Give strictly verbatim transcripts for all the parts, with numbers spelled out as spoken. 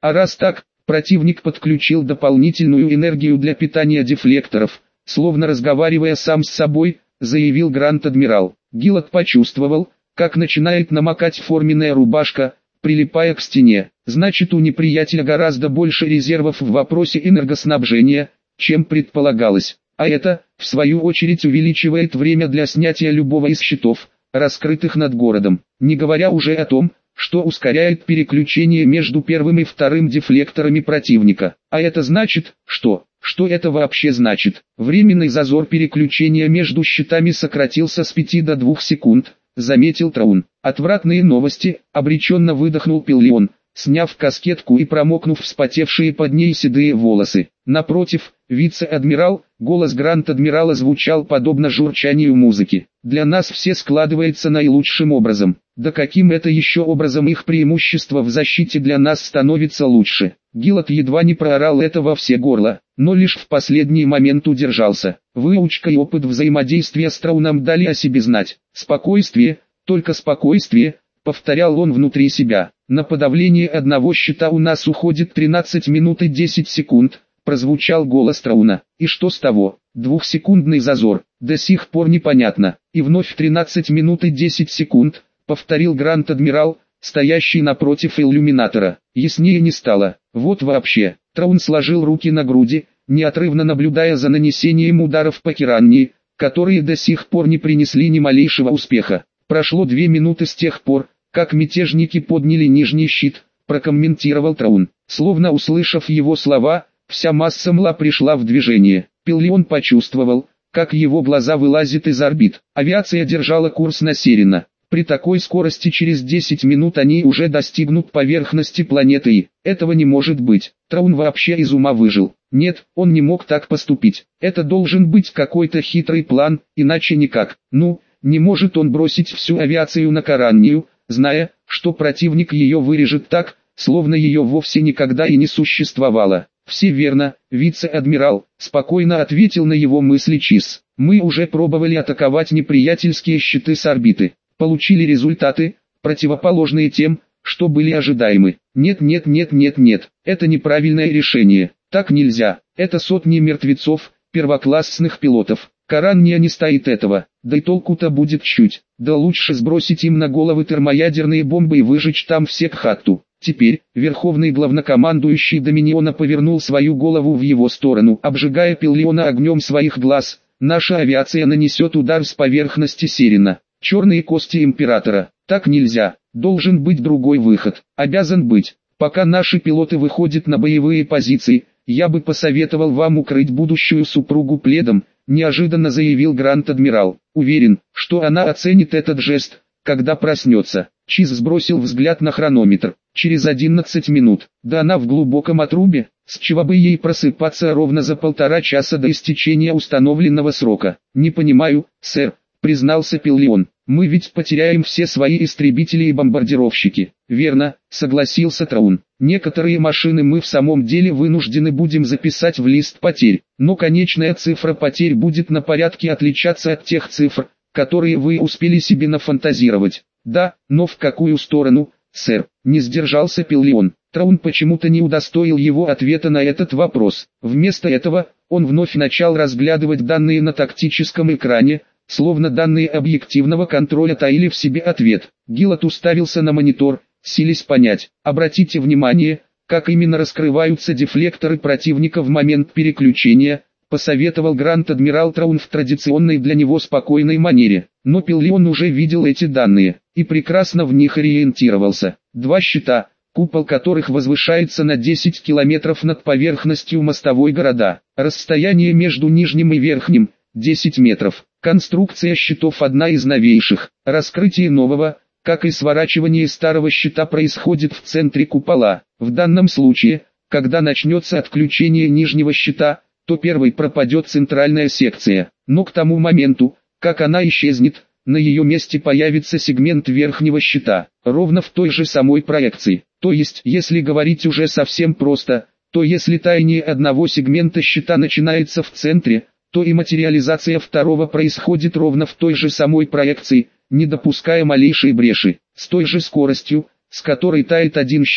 А раз так, противник подключил дополнительную энергию для питания дефлекторов, словно разговаривая сам с собой, заявил Гранд-адмирал. Гиллот почувствовал, как начинает намокать форменная рубашка, прилипая к стене. Значит, у неприятеля гораздо больше резервов в вопросе энергоснабжения, чем предполагалось. А это, в свою очередь, увеличивает время для снятия любого из щитов, раскрытых над городом. Не говоря уже о том, что ускоряет переключение между первым и вторым дефлекторами противника. А это значит, что... Что это вообще значит? Временный зазор переключения между щитами сократился с пяти до двух секунд, заметил Траун. Отвратные новости, обреченно выдохнул Пиллион, сняв каскетку и промокнув вспотевшие под ней седые волосы. Напротив, вице-адмирал, голос Гранд-адмирала звучал подобно журчанию музыки. Для нас все складывается наилучшим образом. Да каким это еще образом их преимущество в защите для нас становится лучше? Гиллот едва не проорал это во все горло, но лишь в последний момент удержался. Выучка и опыт взаимодействия с Трауном дали о себе знать. Спокойствие, только спокойствие, повторял он внутри себя. На подавление одного щита у нас уходит тринадцать минут и десять секунд, прозвучал голос Трауна. И что с того? Двухсекундный зазор, до сих пор непонятно. И вновь тринадцать минут и десять секунд, повторил Гранд-адмирал, стоящий напротив иллюминатора. Яснее не стало. Вот вообще. Траун сложил руки на груди, неотрывно наблюдая за нанесением ударов по Кирании, которые до сих пор не принесли ни малейшего успеха. Прошло две минуты с тех пор, как мятежники подняли нижний щит, прокомментировал Траун. Словно услышав его слова, вся масса мла пришла в движение. Пиллион почувствовал, как его глаза вылазят из орбит. Авиация держала курс на Серина. При такой скорости через десять минут они уже достигнут поверхности планеты И. Этого не может быть. Траун вообще из ума выжил. Нет, он не мог так поступить. Это должен быть какой-то хитрый план, иначе никак. Ну, не может он бросить всю авиацию на Караннию, зная, что противник ее вырежет так, словно ее вовсе никогда и не существовало. Все верно, вице-адмирал, спокойно ответил на его мысли Чиз. Мы уже пробовали атаковать неприятельские щиты с орбиты. Получили результаты, противоположные тем, что были ожидаемы. Нет, нет, нет, нет, нет, это неправильное решение. Так нельзя. Это сотни мертвецов, первоклассных пилотов. Каранния не стоит этого. Да и толку-то будет чуть. Да лучше сбросить им на головы термоядерные бомбы и выжечь там все к хатту. Теперь, верховный главнокомандующий Доминиона повернул свою голову в его сторону, обжигая Пиллиона огнем своих глаз. Наша авиация нанесет удар с поверхности Серина. Черные кости императора. Так нельзя. Должен быть другой выход. Обязан быть. Пока наши пилоты выходят на боевые позиции, я бы посоветовал вам укрыть будущую супругу пледом, неожиданно заявил Гранд-адмирал. Уверен, что она оценит этот жест, когда проснется. Чиз сбросил взгляд на хронометр. Через одиннадцать минут. Да она в глубоком отрубе. С чего бы ей просыпаться ровно за полтора часа до истечения установленного срока? Не понимаю, сэр, признался Пиллион. Мы ведь потеряем все свои истребители и бомбардировщики. Верно, согласился Траун. Некоторые машины мы в самом деле вынуждены будем записать в лист потерь, но конечная цифра потерь будет на порядке отличаться от тех цифр, которые вы успели себе нафантазировать. Да, но в какую сторону, сэр? Не сдержался Пиллион. Траун почему-то не удостоил его ответа на этот вопрос. Вместо этого, он вновь начал разглядывать данные на тактическом экране, словно данные объективного контроля таили в себе ответ. Гиллот уставился на монитор, силясь понять. Обратите внимание, как именно раскрываются дефлекторы противника в момент переключения, посоветовал Гранд-адмирал Траун в традиционной для него спокойной манере. Но Пиллион уже видел эти данные, и прекрасно в них ориентировался. Два щита, купол которых возвышается на десять километров над поверхностью мостовой города. Расстояние между нижним и верхним – десять метров. Конструкция щитов одна из новейших. Раскрытие нового, как и сворачивание старого щита, происходит в центре купола. В данном случае, когда начнется отключение нижнего щита, то первой пропадет центральная секция. Но к тому моменту, как она исчезнет, на ее месте появится сегмент верхнего щита, ровно в той же самой проекции. То есть, если говорить уже совсем просто, то если таяние одного сегмента щита начинается в центре, то и материализация второго происходит ровно в той же самой проекции, не допуская малейшей бреши. С той же скоростью, с которой тает один щит,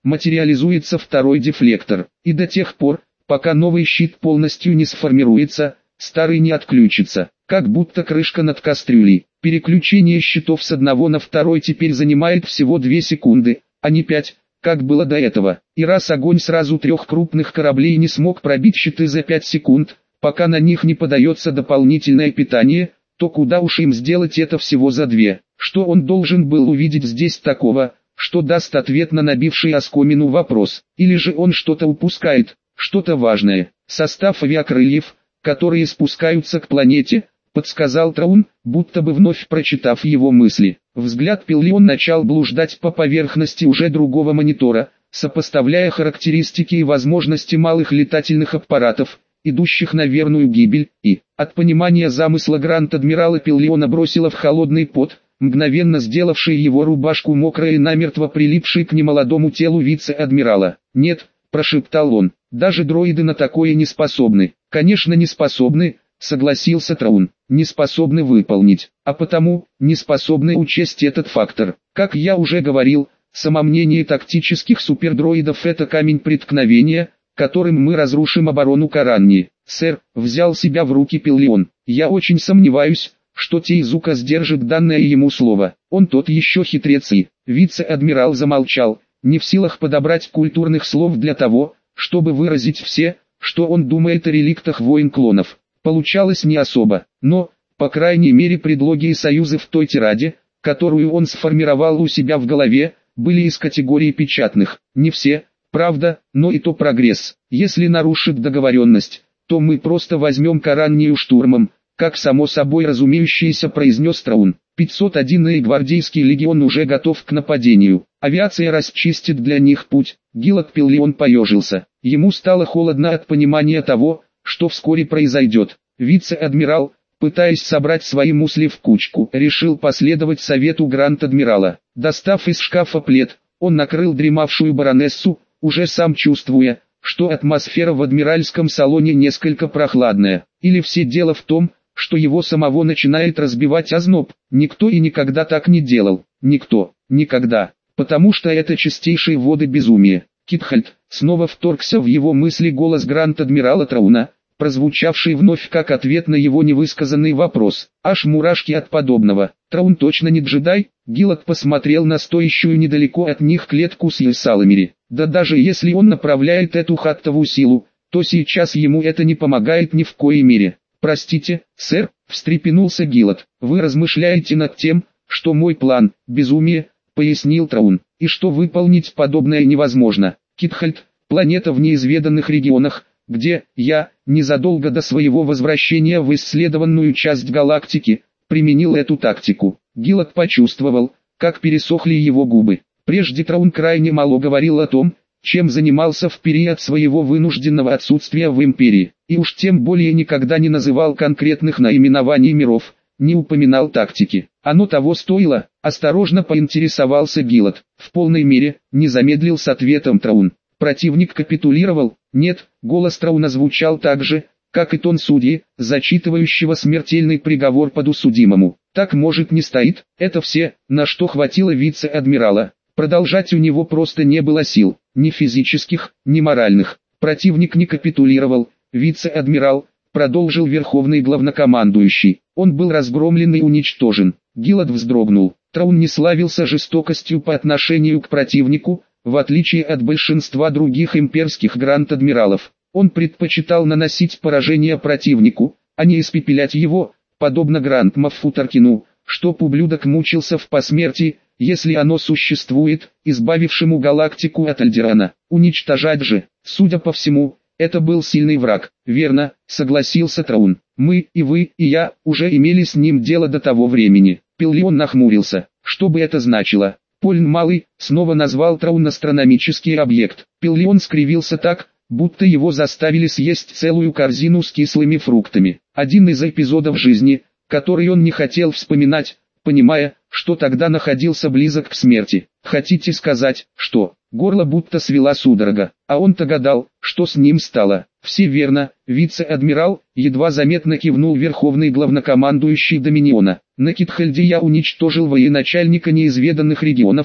материализуется второй дефлектор. И до тех пор, пока новый щит полностью не сформируется, старый не отключится. Как будто крышка над кастрюлей. Переключение щитов с одного на второй теперь занимает всего две секунды, а не пять, как было до этого. И раз огонь сразу трех крупных кораблей не смог пробить щиты за пять секунд, пока на них не подается дополнительное питание, то куда уж им сделать это всего за две. Что он должен был увидеть здесь такого, что даст ответ на набивший оскомину вопрос? Или же он что-то упускает, что-то важное? Состав авиакрыльев, которые спускаются к планете, подсказал Траун, будто бы вновь прочитав его мысли. Взгляд Пиллион начал блуждать по поверхности уже другого монитора, сопоставляя характеристики и возможности малых летательных аппаратов, идущих на верную гибель, и, от понимания замысла Гранд-Адмирала Пиллиона бросила в холодный пот, мгновенно сделавший его рубашку мокрой и намертво прилипшей к немолодому телу вице-адмирала. «Нет», – прошептал он, – «даже дроиды на такое не способны». «Конечно не способны», – согласился Траун, – «не способны выполнить, а потому, не способны учесть этот фактор. Как я уже говорил, самомнение тактических супердроидов – это камень преткновения, которым мы разрушим оборону Каранни». «Сэр», – взял себя в руки Пиллион, – «я очень сомневаюсь, что Тейзука сдержит данное ему слово. Он тот еще хитрец». И вице-адмирал замолчал, не в силах подобрать культурных слов для того, чтобы выразить все, что он думает о реликтах войн клонов. Получалось не особо, но, по крайней мере, предлоги и союзы в той тираде, которую он сформировал у себя в голове, были из категории печатных. Не все, правда, но и то прогресс. Если нарушит договоренность, то мы просто возьмем Караннию штурмом, как само собой разумеющееся произнес Траун. пятьсот одинный гвардейский легион уже готов к нападению. Авиация расчистит для них путь. Гиллот Пиллион поежился. Ему стало холодно от понимания того, что вскоре произойдет. Вице-адмирал, пытаясь собрать свои мысли в кучку, решил последовать совету Гранд-Адмирала. Достав из шкафа плед, он накрыл дремавшую баронессу, уже сам чувствуя, что атмосфера в адмиральском салоне несколько прохладная. Или все дело в том, что его самого начинает разбивать озноб. Никто и никогда так не делал. Никто, никогда. Потому что это чистейшие воды безумия. Китхальд, снова вторгся в его мысли голос Гранд-Адмирала Трауна, прозвучавший вновь как ответ на его невысказанный вопрос. Аж мурашки от подобного. Траун точно не джедай? Гиллот посмотрел на стоящую недалеко от них клетку с Йсаламири. Да даже если он направляет эту хаттовую силу, то сейчас ему это не помогает ни в коей мере. «Простите, сэр», — встрепенулся Гиллот, — «вы размышляете над тем, что мой план — безумие», — пояснил Траун, — «и что выполнить подобное невозможно. Китхальд, планета в неизведанных регионах, где я, незадолго до своего возвращения в исследованную часть галактики, применил эту тактику». Гиллот почувствовал, как пересохли его губы. Прежде Траун крайне мало говорил о том, чем занимался в период своего вынужденного отсутствия в Империи, и уж тем более никогда не называл конкретных наименований миров, не упоминал тактики. Оно того стоило, осторожно поинтересовался Гиллот. В полной мере, не замедлил с ответом Траун. Противник капитулировал? Нет, голос Трауна звучал так же, как и тон судьи, зачитывающего смертельный приговор подсудимому. Так может не стоит, это все, на что хватило вице-адмирала. Продолжать у него просто не было сил, ни физических, ни моральных. Противник не капитулировал, вице-адмирал, продолжил верховный главнокомандующий. Он был разгромлен и уничтожен. Гиллот вздрогнул. Траун не славился жестокостью по отношению к противнику, в отличие от большинства других имперских гранд-адмиралов. Он предпочитал наносить поражение противнику, а не испепелять его, подобно Гранд-Моффу Таркину, чтоб ублюдок мучился в посмертии, если оно существует, избавившему галактику от Альдерана. Уничтожать же, судя по всему, это был сильный враг. Верно, согласился Траун. Мы, и вы, и я, уже имели с ним дело до того времени. Пиллион нахмурился. Что бы это значило? Польн Малый снова назвал Траун астрономический объект. Пиллион скривился так, будто его заставили съесть целую корзину с кислыми фруктами. Один из эпизодов жизни, который он не хотел вспоминать, понимая, что тогда находился близок к смерти. Хотите сказать, что? Горло будто свела судорога, а он-то гадал, что с ним стало. Все верно, вице-адмирал, едва заметно кивнул верховный главнокомандующий Доминиона. На Китхальде я уничтожил военачальника неизведанных регионов,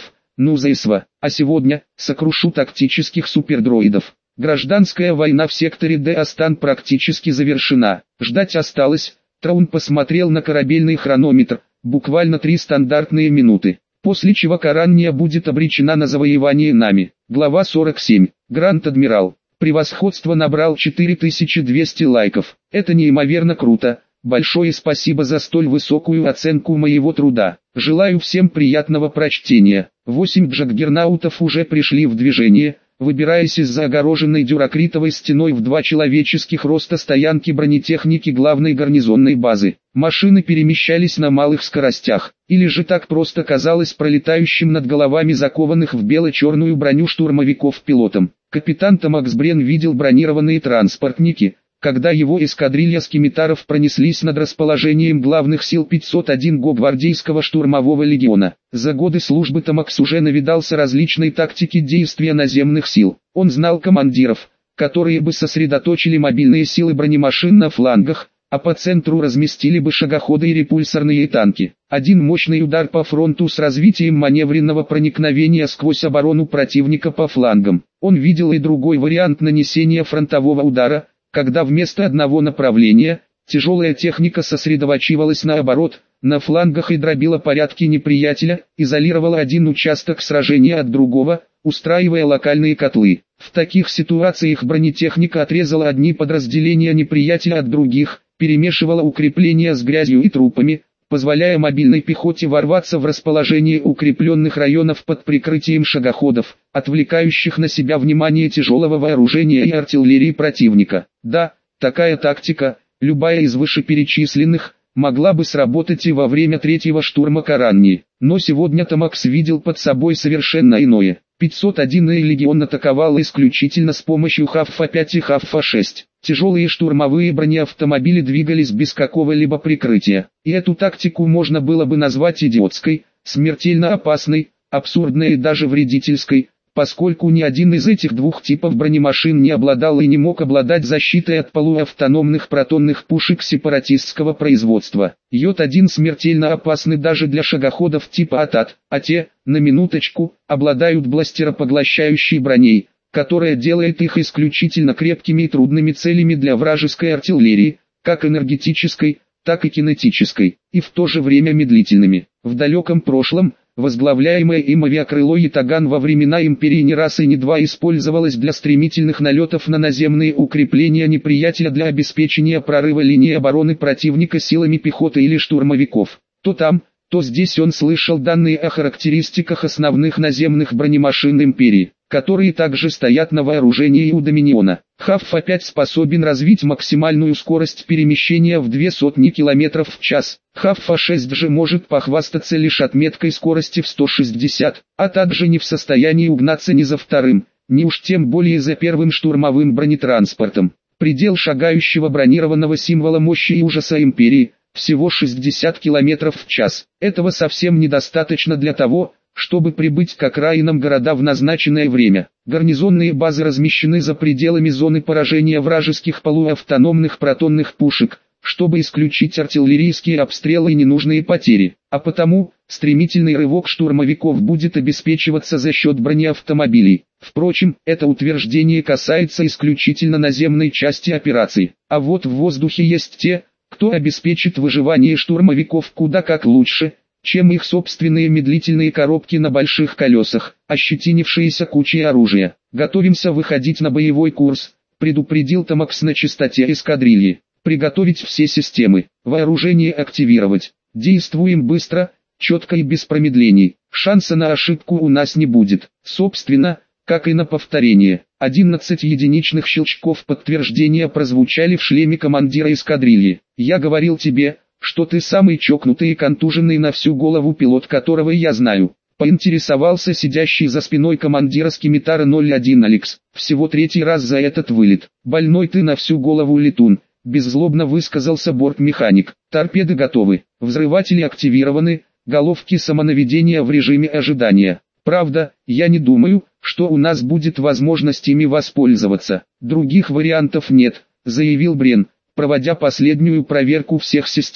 ну заисва, а сегодня сокрушу тактических супердроидов. Гражданская война в секторе Д Астан практически завершена. Ждать осталось. Траун посмотрел на корабельный хронометр, буквально три стандартные минуты. После чего Каранния будет обречена на завоевание нами. Глава сорок семь. Гранд-адмирал. Превосходство набрал четыре тысячи двести лайков. Это неимоверно круто. Большое спасибо за столь высокую оценку моего труда. Желаю всем приятного прочтения. Восемь джаггернаутов уже пришли в движение, выбираясь из-за огороженной дюракритовой стеной в два человеческих роста стоянки бронетехники главной гарнизонной базы. Машины перемещались на малых скоростях, или же так просто казалось пролетающим над головами закованных в бело-черную броню штурмовиков пилотом. Капитан Томакс Брен видел бронированные транспортники, когда его эскадрилья скимитаров пронеслись над расположением главных сил пятьсот одного гвардейского штурмового легиона. За годы службы Томакс уже навидался различной тактики действия наземных сил. Он знал командиров, которые бы сосредоточили мобильные силы бронемашин на флангах, а по центру разместили бы шагоходы и репульсорные танки. Один мощный удар по фронту с развитием маневренного проникновения сквозь оборону противника по флангам. Он видел и другой вариант нанесения фронтового удара, когда вместо одного направления, тяжелая техника сосредотачивалась наоборот, на флангах и дробила порядки неприятеля, изолировала один участок сражения от другого, устраивая локальные котлы. В таких ситуациях бронетехника отрезала одни подразделения неприятеля от других, перемешивала укрепления с грязью и трупами, позволяя мобильной пехоте ворваться в расположение укрепленных районов под прикрытием шагоходов, отвлекающих на себя внимание тяжелого вооружения и артиллерии противника. Да, такая тактика, любая из вышеперечисленных, могла бы сработать и во время третьего штурма Караннии. Но сегодня Томакс видел под собой совершенно иное. пятьсот одинный легион атаковал исключительно с помощью Хаффа пять и Хаффа шесть. Тяжелые штурмовые бронеавтомобили двигались без какого-либо прикрытия. И эту тактику можно было бы назвать идиотской, смертельно опасной, абсурдной и даже вредительской, поскольку ни один из этих двух типов бронемашин не обладал и не мог обладать защитой от полуавтономных протонных пушек сепаратистского производства. Йод один смертельно опасны даже для шагоходов типа АТАТ, а те, на минуточку, обладают бластеропоглощающей броней, которая делает их исключительно крепкими и трудными целями для вражеской артиллерии, как энергетической, так и кинетической, и в то же время медлительными. В далеком прошлом, возглавляемое им авиакрыло Ятаган во времена империи ни раз и ни два использовалось для стремительных налетов на наземные укрепления неприятеля для обеспечения прорыва линии обороны противника силами пехоты или штурмовиков. То там, то здесь он слышал данные о характеристиках основных наземных бронемашин империи, которые также стоят на вооружении у Доминиона. Хаффа пять способен развить максимальную скорость перемещения в две сотни километров в час. Хаффа шесть же может похвастаться лишь отметкой скорости в сто шестьдесят, а также не в состоянии угнаться ни за вторым, ни уж тем более за первым штурмовым бронетранспортом. Предел шагающего бронированного символа мощи и ужаса империи – всего шестьдесят километров в час. Этого совсем недостаточно для того, чтобы прибыть к окраинам города в назначенное время. Гарнизонные базы размещены за пределами зоны поражения вражеских полуавтономных протонных пушек, чтобы исключить артиллерийские обстрелы и ненужные потери. А потому, стремительный рывок штурмовиков будет обеспечиваться за счет бронеавтомобилей. Впрочем, это утверждение касается исключительно наземной части операции. А вот в воздухе есть те, кто обеспечит выживание штурмовиков куда как лучше, чем их собственные медлительные коробки на больших колесах, ощетинившиеся кучей оружия. «Готовимся выходить на боевой курс», — предупредил Томакс на частоте эскадрильи. «Приготовить все системы, вооружение активировать. Действуем быстро, четко и без промедлений. Шанса на ошибку у нас не будет. Собственно, как и на повторение». Одиннадцать единичных щелчков подтверждения прозвучали в шлеме командира эскадрильи. «Я говорил тебе, что ты самый чокнутый и контуженный на всю голову пилот, которого я знаю», — поинтересовался сидящий за спиной командира скимитара ноль один Алекс. «Всего третий раз за этот вылет. Больной ты на всю голову, летун», — беззлобно высказался бортмеханик. «Торпеды готовы, взрыватели активированы, головки самонаведения в режиме ожидания. Правда, я не думаю, что у нас будет возможность ими воспользоваться. Других вариантов нет», — заявил Брен, проводя последнюю проверку всех систем.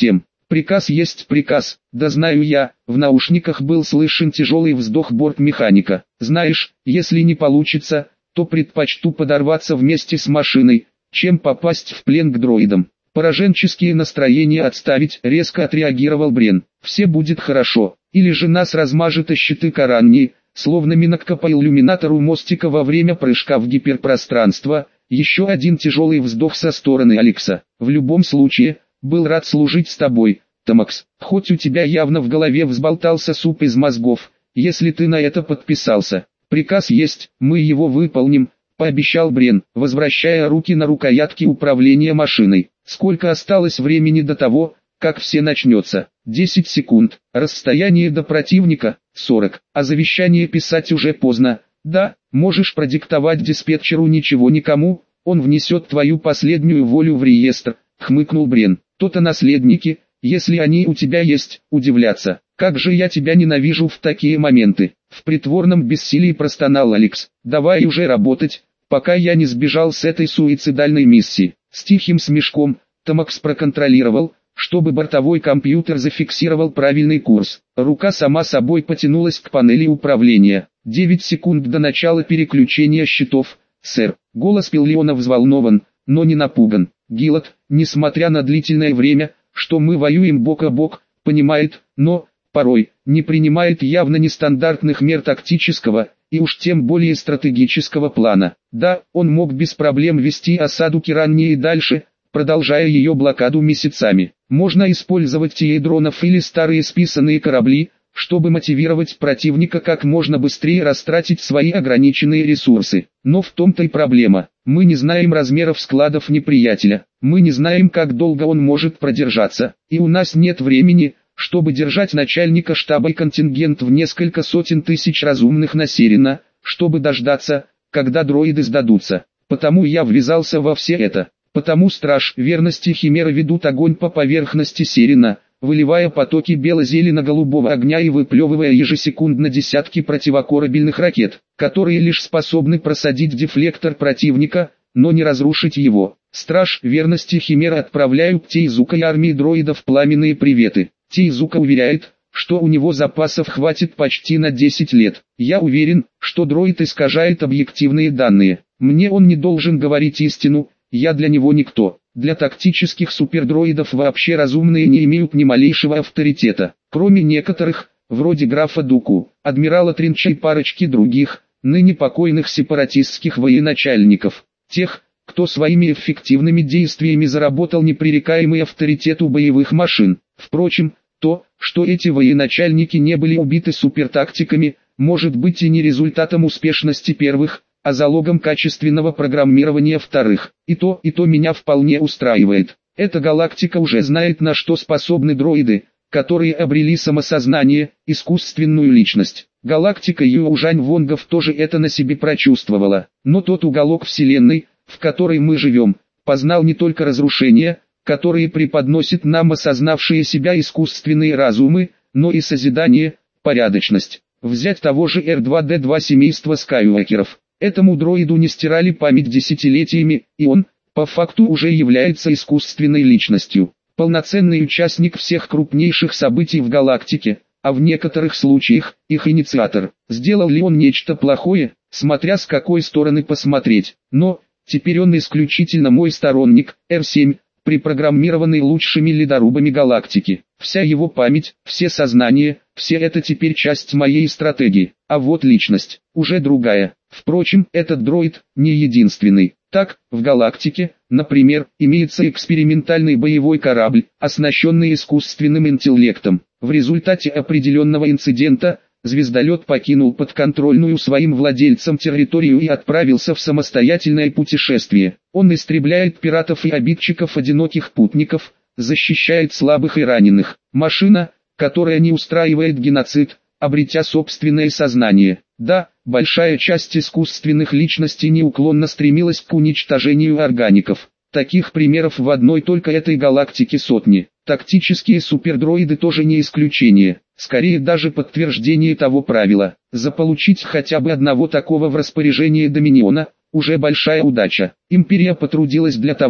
Приказ есть приказ, да знаю я. В наушниках был слышен тяжелый вздох бортмеханика. Знаешь, если не получится, то предпочту подорваться вместе с машиной, чем попасть в плен к дроидам. Пораженческие настроения отставить, резко отреагировал Брен. Все будет хорошо, или же нас размажет о щиты Каранни, словно минотка по иллюминатору мостика во время прыжка в гиперпространство. Еще один тяжелый вздох со стороны Алекса. В любом случае, был рад служить с тобой, Томакс. Хоть у тебя явно в голове взболтался суп из мозгов, если ты на это подписался. Приказ есть, мы его выполним, пообещал Брен, возвращая руки на рукоятки управления машиной. Сколько осталось времени до того, как все начнется? десять секунд. Расстояние до противника – сорок. А завещание писать уже поздно. Да, можешь продиктовать диспетчеру ничего никому, он внесет твою последнюю волю в реестр, хмыкнул Брен. То-то наследники, если они у тебя есть, удивляться. Как же я тебя ненавижу в такие моменты. В притворном бессилии простонал Алекс. Давай уже работать, пока я не сбежал с этой суицидальной миссии. С тихим смешком, Томакс проконтролировал, чтобы бортовой компьютер зафиксировал правильный курс. Рука сама собой потянулась к панели управления. девять секунд до начала переключения счетов, сэр. Голос Пиллиона взволнован, но не напуган. Гиллот, несмотря на длительное время, что мы воюем бок о бок, понимает, но, порой, не принимает явно нестандартных мер тактического, и уж тем более стратегического плана. Да, он мог без проблем вести осаду Киранни и дальше, продолжая ее блокаду месяцами. Можно использовать ти эй дронов или старые списанные корабли, чтобы мотивировать противника как можно быстрее растратить свои ограниченные ресурсы. Но в том-то и проблема. Мы не знаем размеров складов неприятеля, мы не знаем, как долго он может продержаться, и у нас нет времени, чтобы держать начальника штаба и контингент в несколько сотен тысяч разумных на Серина, чтобы дождаться, когда дроиды сдадутся. Потому я ввязался во все это. Потому страж верности Химеры ведут огонь по поверхности Серина, выливая потоки бело-зелено-голубого огня и выплевывая ежесекундно десятки противокорабельных ракет, которые лишь способны просадить дефлектор противника, но не разрушить его. Страж верности Химера отправляют Тейзука и армии дроидов пламенные приветы. Тейзука уверяет, что у него запасов хватит почти на десять лет. Я уверен, что дроид искажает объективные данные. Мне он не должен говорить истину, я для него никто. Для тактических супердроидов вообще разумные не имеют ни малейшего авторитета. Кроме некоторых, вроде графа Дуку, адмирала Тринча и парочки других, ныне покойных сепаратистских военачальников. Тех, кто своими эффективными действиями заработал непререкаемый авторитет у боевых машин. Впрочем, то, что эти военачальники не были убиты супертактиками, может быть и не результатом успешности первых, а залогом качественного программирования вторых. И то, и то меня вполне устраивает. Эта галактика уже знает, на что способны дроиды, которые обрели самосознание, искусственную личность. Галактика Южань-Вонгов тоже это на себе прочувствовала. Но тот уголок Вселенной, в которой мы живем, познал не только разрушения, которые преподносят нам осознавшие себя искусственные разумы, но и созидание, порядочность. Взять того же эр два дэ два семейства Скайуокеров. Этому дроиду не стирали память десятилетиями, и он, по факту, уже является искусственной личностью. Полноценный участник всех крупнейших событий в галактике, а в некоторых случаях, их инициатор. Сделал ли он нечто плохое, смотря с какой стороны посмотреть. Но, теперь он исключительно мой сторонник, эр семь, припрограммированный лучшими ледорубами галактики. Вся его память, все сознания, все это теперь часть моей стратегии. А вот личность, уже другая. Впрочем, этот дроид не единственный. Так, в галактике, например, имеется экспериментальный боевой корабль, оснащенный искусственным интеллектом. В результате определенного инцидента, звездолет покинул подконтрольную своим владельцам территорию и отправился в самостоятельное путешествие. Он истребляет пиратов и обидчиков одиноких путников, защищает слабых и раненых. Машина, которая не устраивает геноцид, обретя собственное сознание. Да, большая часть искусственных личностей неуклонно стремилась к уничтожению органиков. Таких примеров в одной только этой галактике сотни. Тактические супердроиды тоже не исключение. Скорее даже подтверждение того правила. Заполучить хотя бы одного такого в распоряжении Доминиона – уже большая удача. Империя потрудилась для того,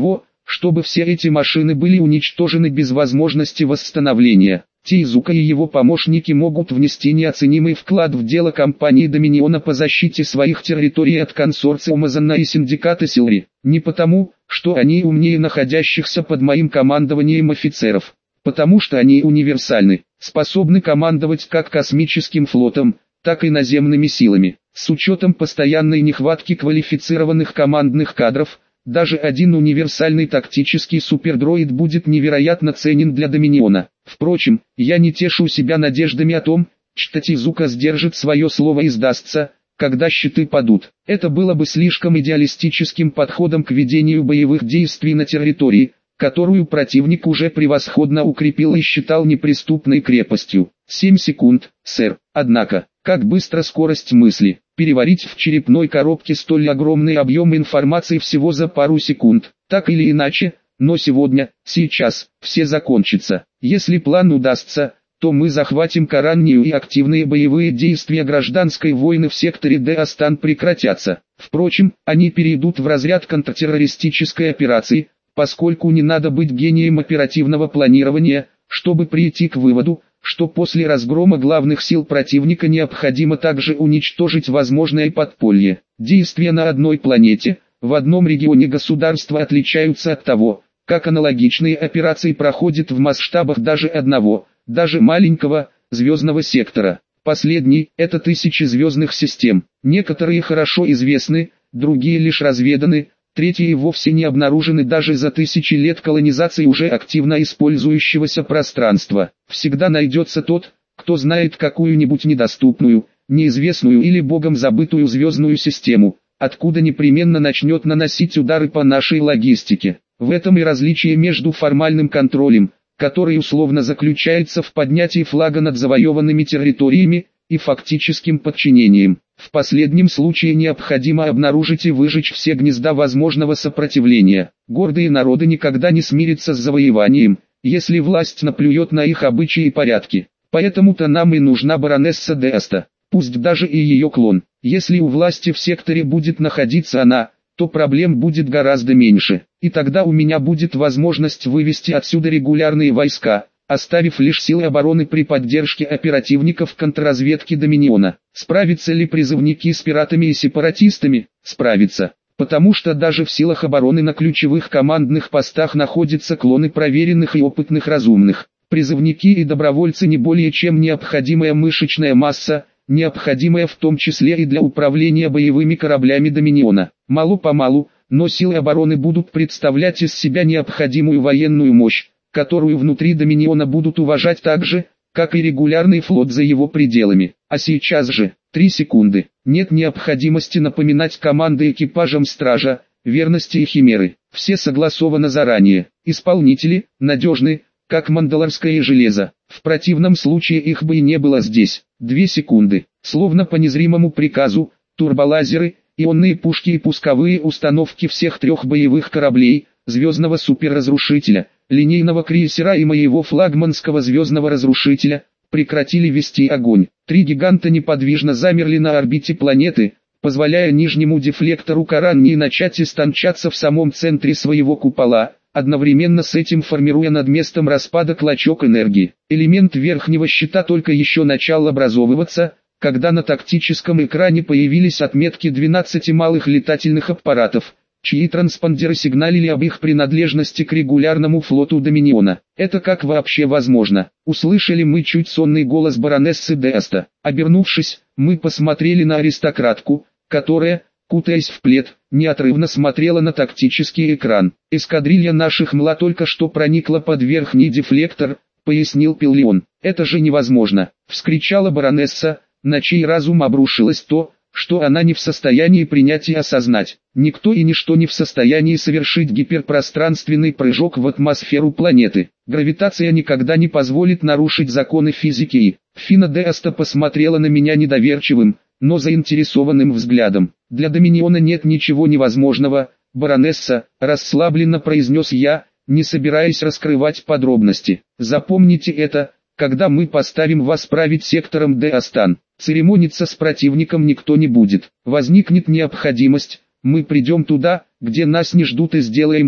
чтобы все эти машины были уничтожены без возможности восстановления. Тейзука и его помощники могут внести неоценимый вклад в дело компании Доминиона по защите своих территорий от консорциума Занна и синдиката Силри. Не потому, что они умнее находящихся под моим командованием офицеров. Потому что они универсальны, способны командовать как космическим флотом, так и наземными силами. С учетом постоянной нехватки квалифицированных командных кадров, даже один универсальный тактический супердроид будет невероятно ценен для Доминиона. Впрочем, я не тешу себя надеждами о том, что Тейзука сдержит свое слово и сдастся, когда щиты падут. Это было бы слишком идеалистическим подходом к ведению боевых действий на территории, которую противник уже превосходно укрепил и считал неприступной крепостью. семь секунд, сэр. Однако, как быстро скорость мысли. Переварить в черепной коробке столь огромный объем информации всего за пару секунд. Так или иначе, но сегодня, сейчас, все закончится. Если план удастся, то мы захватим Караннию и активные боевые действия гражданской войны в секторе Деостан прекратятся. Впрочем, они перейдут в разряд контртеррористической операции, поскольку не надо быть гением оперативного планирования, чтобы прийти к выводу, что после разгрома главных сил противника необходимо также уничтожить возможное подполье. Действия на одной планете, в одном регионе государства отличаются от того, как аналогичные операции проходят в масштабах даже одного, даже маленького, звездного сектора. Последний – это тысячи звездных систем. Некоторые хорошо известны, другие лишь разведаны, третьи вовсе не обнаружены даже за тысячи лет колонизации уже активно использующегося пространства. Всегда найдется тот, кто знает какую-нибудь недоступную, неизвестную или богом забытую звездную систему, откуда непременно начнет наносить удары по нашей логистике. В этом и различие между формальным контролем, который условно заключается в поднятии флага над завоеванными территориями, и фактическим подчинением. В последнем случае необходимо обнаружить и выжечь все гнезда возможного сопротивления. Гордые народы никогда не смирятся с завоеванием, если власть наплюет на их обычаи и порядки. Поэтому-то нам и нужна баронесса Деоста, пусть даже и ее клон. Если у власти в секторе будет находиться она, то проблем будет гораздо меньше. И тогда у меня будет возможность вывести отсюда регулярные войска, оставив лишь силы обороны при поддержке оперативников контрразведки Доминиона. Справятся ли призывники с пиратами и сепаратистами? Справятся. Потому что даже в силах обороны на ключевых командных постах находятся клоны проверенных и опытных разумных. Призывники и добровольцы не более чем необходимая мышечная масса, необходимая в том числе и для управления боевыми кораблями Доминиона. Мало-помалу, но силы обороны будут представлять из себя необходимую военную мощь, которую внутри Доминиона будут уважать так же, как и регулярный флот за его пределами. А сейчас же, три секунды, нет необходимости напоминать команды экипажам Стража, Верности и Химеры. Все согласовано заранее. Исполнители, надежны, как мандалорское железо. В противном случае их бы и не было здесь. Две секунды. Словно по незримому приказу, турболазеры, ионные пушки и пусковые установки всех трех боевых кораблей, звездного суперразрушителя, линейного крейсера и моего флагманского звездного разрушителя, прекратили вести огонь. Три гиганта неподвижно замерли на орбите планеты, позволяя нижнему дефлектору Караннии начать истончаться в самом центре своего купола, одновременно с этим формируя над местом распада клочок энергии. Элемент верхнего щита только еще начал образовываться, когда на тактическом экране появились отметки двенадцати малых летательных аппаратов, чьи транспондеры сигналили об их принадлежности к регулярному флоту Доминиона. Это как вообще возможно? Услышали мы чуть сонный голос баронессы Деоста. Обернувшись, мы посмотрели на аристократку, которая, кутаясь в плед, неотрывно смотрела на тактический экран. «Эскадрилья наших мла только что проникла под верхний дефлектор», — пояснил Пиллион. «Это же невозможно!» — вскричала баронесса, на чей разум обрушилось то, что она не в состоянии принять и осознать. Никто и ничто не в состоянии совершить гиперпространственный прыжок в атмосферу планеты. Гравитация никогда не позволит нарушить законы физики и... Фина Деоста посмотрела на меня недоверчивым, но заинтересованным взглядом. «Для Доминиона нет ничего невозможного, баронесса», — расслабленно произнес я, не собираясь раскрывать подробности. «Запомните это, когда мы поставим вас править сектором Деостан. Церемониться с противником никто не будет. Возникнет необходимость, мы придем туда, где нас не ждут и сделаем то,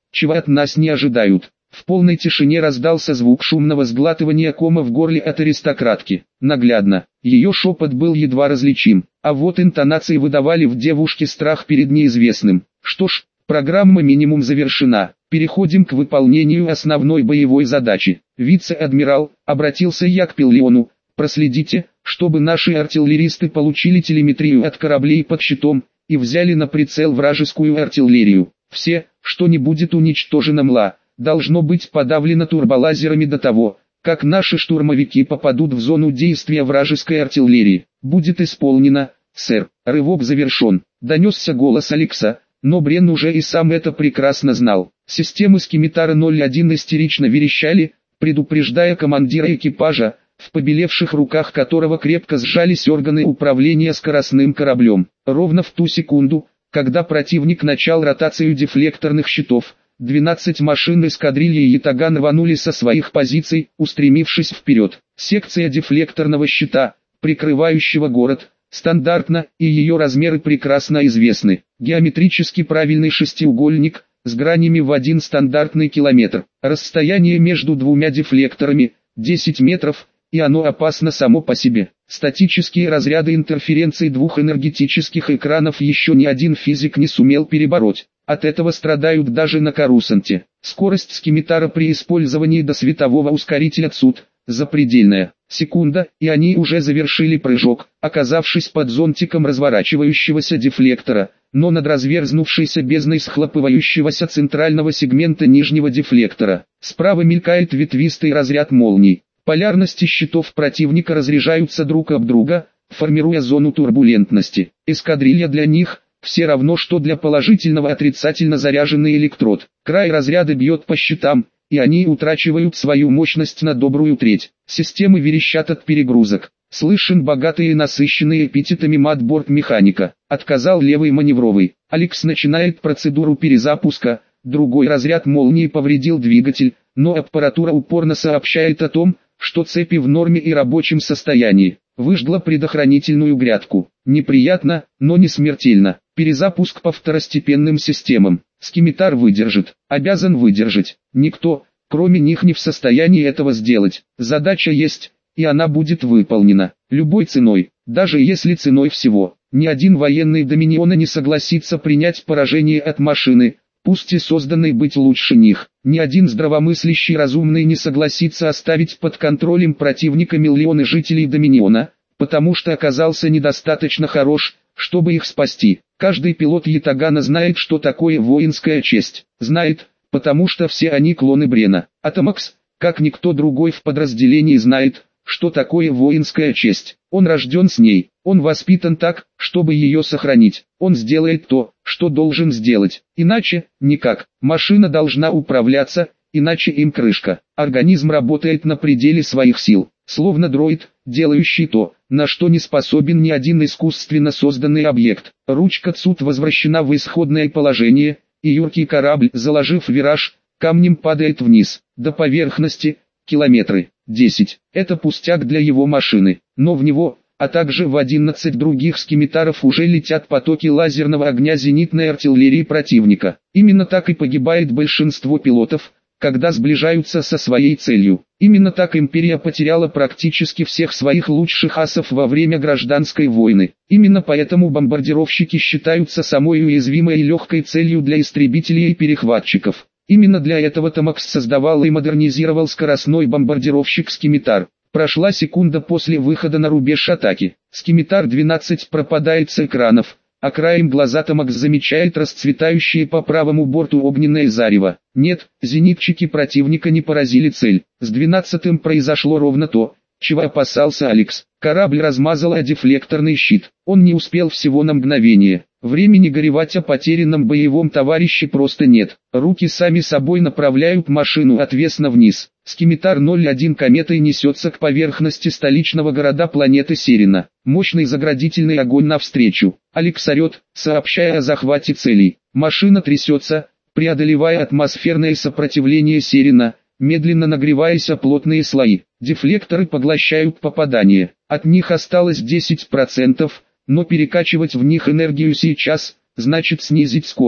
чего от нас не ожидают. В полной тишине раздался звук шумного сглатывания кома в горле от аристократки. Наглядно, ее шепот был едва различим, а вот интонации выдавали в девушке страх перед неизвестным. Что ж, программа минимум завершена. Переходим к выполнению основной боевой задачи. Вице-адмирал, обратился я к Пиллиону, проследите, чтобы наши артиллеристы получили телеметрию от кораблей под щитом и взяли на прицел вражескую артиллерию. Все, что не будет уничтожено МЛА, должно быть подавлено турболазерами до того, как наши штурмовики попадут в зону действия вражеской артиллерии. Будет исполнено, сэр. Рывок завершен. Донесся голос Алекса, но Брен уже и сам это прекрасно знал. Системы Скимитара ноль один истерично верещали, предупреждая командира экипажа, в побелевших руках которого крепко сжались органы управления скоростным кораблем. Ровно в ту секунду, когда противник начал ротацию дефлекторных щитов, двенадцать машин эскадрильи Ятаган рванули со своих позиций, устремившись вперед. Секция дефлекторного щита, прикрывающего город, стандартна, и ее размеры прекрасно известны. Геометрически правильный шестиугольник, с гранями в один стандартный километр. Расстояние между двумя дефлекторами – десять метров, и оно опасно само по себе. Статические разряды интерференции двух энергетических экранов еще ни один физик не сумел перебороть. От этого страдают даже на Корусанте. Скорость Скимитара при использовании досветового ускорителя ЦУТ – запредельная. Секунда, и они уже завершили прыжок, оказавшись под зонтиком разворачивающегося дефлектора, но над разверзнувшейся бездной схлопывающегося центрального сегмента нижнего дефлектора. Справа мелькает ветвистый разряд молний. Полярности щитов противника разряжаются друг об друга, формируя зону турбулентности. Эскадрилья для них – все равно что для положительного отрицательно заряженный электрод. Край разряда бьет по щитам, и они утрачивают свою мощность на добрую треть. Системы верещат от перегрузок. Слышен богатый и насыщенный эпитетами мат-борт механика. Отказал левый маневровый. Алекс начинает процедуру перезапуска. Другой разряд молнии повредил двигатель, но аппаратура упорно сообщает о том, что цепи в норме и рабочем состоянии. Выжгла предохранительную грядку. Неприятно, но не смертельно. Перезапуск по второстепенным системам. Скимитар выдержит, обязан выдержать. Никто, кроме них, не в состоянии этого сделать. Задача есть, и она будет выполнена. Любой ценой, даже если ценой всего. Ни один военный Доминиона не согласится принять поражение от машины, пусть и созданной быть лучше них. Ни один здравомыслящий разумный не согласится оставить под контролем противника миллионы жителей Доминиона, потому что оказался недостаточно хорош, чтобы их спасти. Каждый пилот Ятагана знает, что такое воинская честь. Знает, потому что все они клоны Брена. Атомакс, как никто другой в подразделении, знает, что такое воинская честь. Он рожден с ней, он воспитан так, чтобы ее сохранить. Он сделает то, что должен сделать. Иначе, никак. Машина должна управляться, иначе им крышка. Организм работает на пределе своих сил, словно дроид, делающий то, на что не способен ни один искусственно созданный объект. Ручка ЦУТ возвращена в исходное положение, и юркий корабль, заложив вираж, камнем падает вниз, до поверхности, километры. десять. Это пустяк для его машины, но в него, а также в одиннадцать других скимитаров уже летят потоки лазерного огня зенитной артиллерии противника. Именно так и погибает большинство пилотов, когда сближаются со своей целью. Именно так империя потеряла практически всех своих лучших асов во время гражданской войны. Именно поэтому бомбардировщики считаются самой уязвимой и легкой целью для истребителей и перехватчиков. Именно для этого Томакс создавал и модернизировал скоростной бомбардировщик Скимитар. Прошла секунда после выхода на рубеж атаки. Скимитар двенадцать пропадает с экранов, а краем глаза Томакс замечает расцветающее по правому борту огненное зарево. Нет, зенитчики противника не поразили цель. С двенадцатым произошло ровно то, чего опасался Алекс. Корабль размазал о дефлекторный щит. Он не успел всего на мгновение. Времени горевать о потерянном боевом товарище просто нет. Руки сами собой направляют машину отвесно вниз. Скимитар ноль один кометой несется к поверхности столичного города планеты Серина. Мощный заградительный огонь навстречу. Алекс орет, сообщая о захвате целей. Машина трясется, преодолевая атмосферное сопротивление Серина, медленно нагреваясь о плотные слои. Дефлекторы поглощают попадание. От них осталось десять процентов, но перекачивать в них энергию сейчас, значит снизить скорость.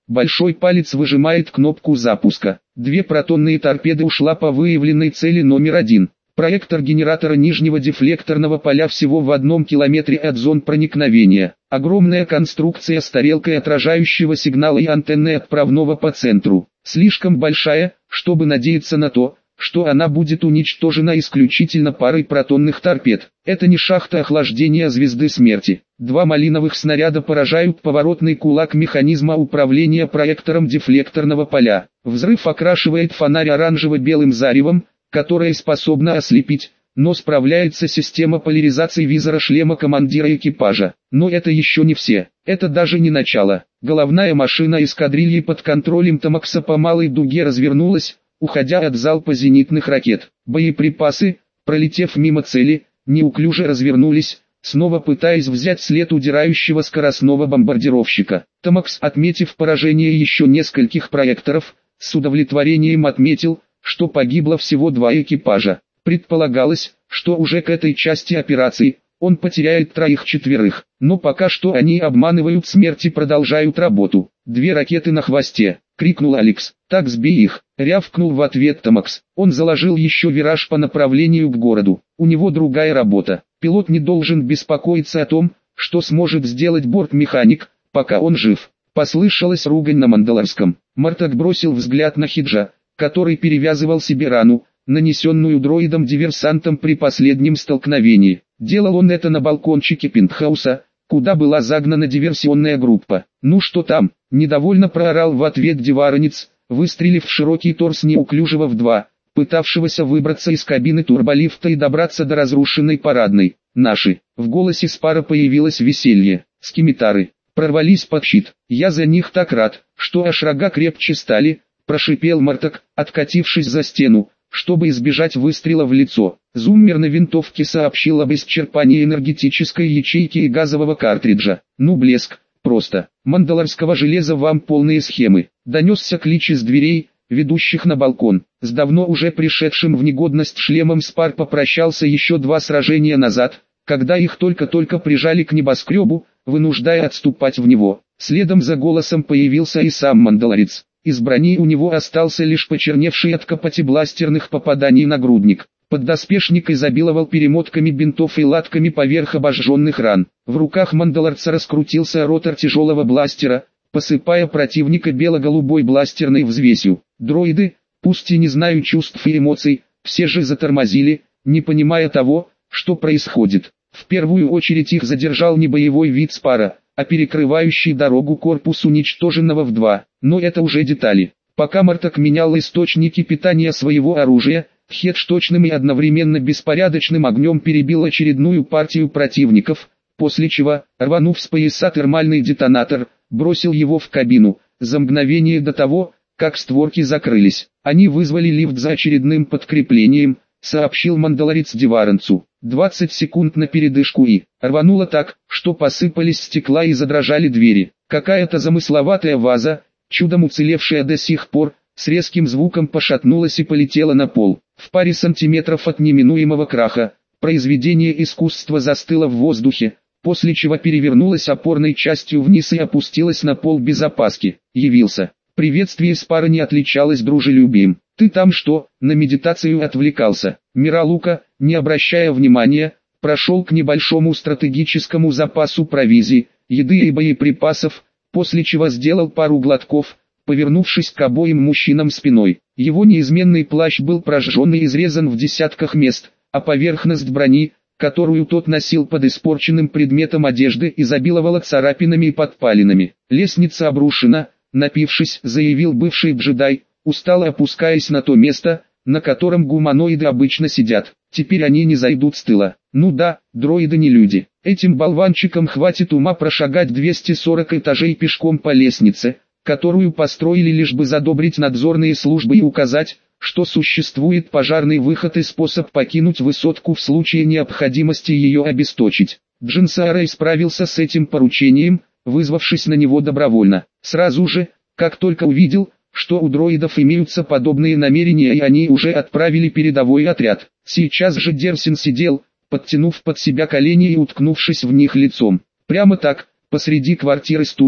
Большой палец выжимает кнопку запуска. Две протонные торпеды ушла по выявленной цели номер один. Проектор генератора нижнего дефлекторного поля всего в одном километре от зон проникновения. Огромная конструкция с тарелкой отражающего сигнала и антенной отправного по центру. Слишком большая, чтобы надеяться на то, что она будет уничтожена исключительно парой протонных торпед. Это не шахта охлаждения звезды смерти. Два малиновых снаряда поражают поворотный кулак механизма управления проектором дефлекторного поля. Взрыв окрашивает фонарь оранжево-белым заревом, которое способно ослепить, но справляется система поляризации визора шлема командира экипажа. Но это еще не все. Это даже не начало. Головная машина эскадрильи под контролем Томакса по малой дуге развернулась, уходя от залпа зенитных ракет. Боеприпасы, пролетев мимо цели, неуклюже развернулись, снова пытаясь взять след удирающего скоростного бомбардировщика. Томакс, отметив поражение еще нескольких проекторов, с удовлетворением отметил, что погибло всего два экипажа. Предполагалось, что уже к этой части операции он потеряет троих-четверых, но пока что они обманывают смерть и продолжают работу. «Две ракеты на хвосте!» — крикнул Алекс. «Так сбей их!» — рявкнул в ответ Томакс. Он заложил еще вираж по направлению к городу. У него другая работа. Пилот не должен беспокоиться о том, что сможет сделать бортмеханик, пока он жив. Послышалась ругань на мандалорском. Мартак бросил взгляд на Хиджа, который перевязывал себе рану, нанесенную дроидом-диверсантом при последнем столкновении. Делал он это на балкончике пентхауса, куда была загнана диверсионная группа. «Ну что там?» – недовольно проорал в ответ Деваронец, выстрелив в широкий торс неуклюжего в два, пытавшегося выбраться из кабины турболифта и добраться до разрушенной парадной. «Наши!» – в голосе Спара появилось веселье. «Скимитары! Прорвались под щит! Я за них так рад, что аж рога крепче стали!» – прошипел Мартак, откатившись за стену, чтобы избежать выстрела в лицо. Зуммер на винтовке сообщил об исчерпании энергетической ячейки и газового картриджа. «Ну блеск, просто. Мандалорского железа вам полные схемы». Донесся клич из дверей, ведущих на балкон. С давно уже пришедшим в негодность шлемом Спар попрощался еще два сражения назад, когда их только-только прижали к небоскребу, вынуждая отступать в него. Следом за голосом появился и сам мандалорец. Из брони у него остался лишь почерневший от копоти бластерных попаданий нагрудник. Поддоспешник изобиловал перемотками бинтов и латками поверх обожженных ран. В руках мандалорца раскрутился ротор тяжелого бластера, посыпая противника бело-голубой бластерной взвесью. Дроиды, пусть и не знают чувств и эмоций, все же затормозили, не понимая того, что происходит. В первую очередь их задержал не боевой вид Спара, а перекрывающий дорогу корпус уничтоженного в два. Но это уже детали. Пока Мартак менял источники питания своего оружия, Хедж точным и одновременно беспорядочным огнем перебил очередную партию противников, после чего, рванув с пояса термальный детонатор, бросил его в кабину, за мгновение до того, как створки закрылись. Они вызвали лифт за очередным подкреплением, сообщил мандалорец Деваронцу. двадцать секунд на передышку и рвануло так, что посыпались стекла и задрожали двери. Какая-то замысловатая ваза, чудом уцелевшая до сих пор, с резким звуком пошатнулась и полетела на пол. В паре сантиметров от неминуемого краха, произведение искусства застыло в воздухе, после чего перевернулось опорной частью вниз и опустилось на пол без опаски. Явился. Приветствие Спара не отличалось дружелюбием. «Ты там что?» — на медитацию отвлекался. Миралука, не обращая внимания, прошел к небольшому стратегическому запасу провизии, еды и боеприпасов, после чего сделал пару глотков, повернувшись к обоим мужчинам спиной. Его неизменный плащ был прожжен и изрезан в десятках мест, а поверхность брони, которую тот носил под испорченным предметом одежды, изобиловала царапинами и подпалинами. «Лестница обрушена», — напившись, заявил бывший джедай, устало опускаясь на то место, на котором гуманоиды обычно сидят. «Теперь они не зайдут с тыла». «Ну да, дроиды не люди. Этим болванчикам хватит ума прошагать двести сорок этажей пешком по лестнице, которую построили лишь бы задобрить надзорные службы и указать, что существует пожарный выход и способ покинуть высотку в случае необходимости ее обесточить». Джинсаарай справился с этим поручением, вызвавшись на него добровольно. Сразу же, как только увидел, что у дроидов имеются подобные намерения, и они уже отправили передовой отряд. Сейчас же Дерсин сидел, подтянув под себя колени и уткнувшись в них лицом. Прямо так, посреди квартиры-студии,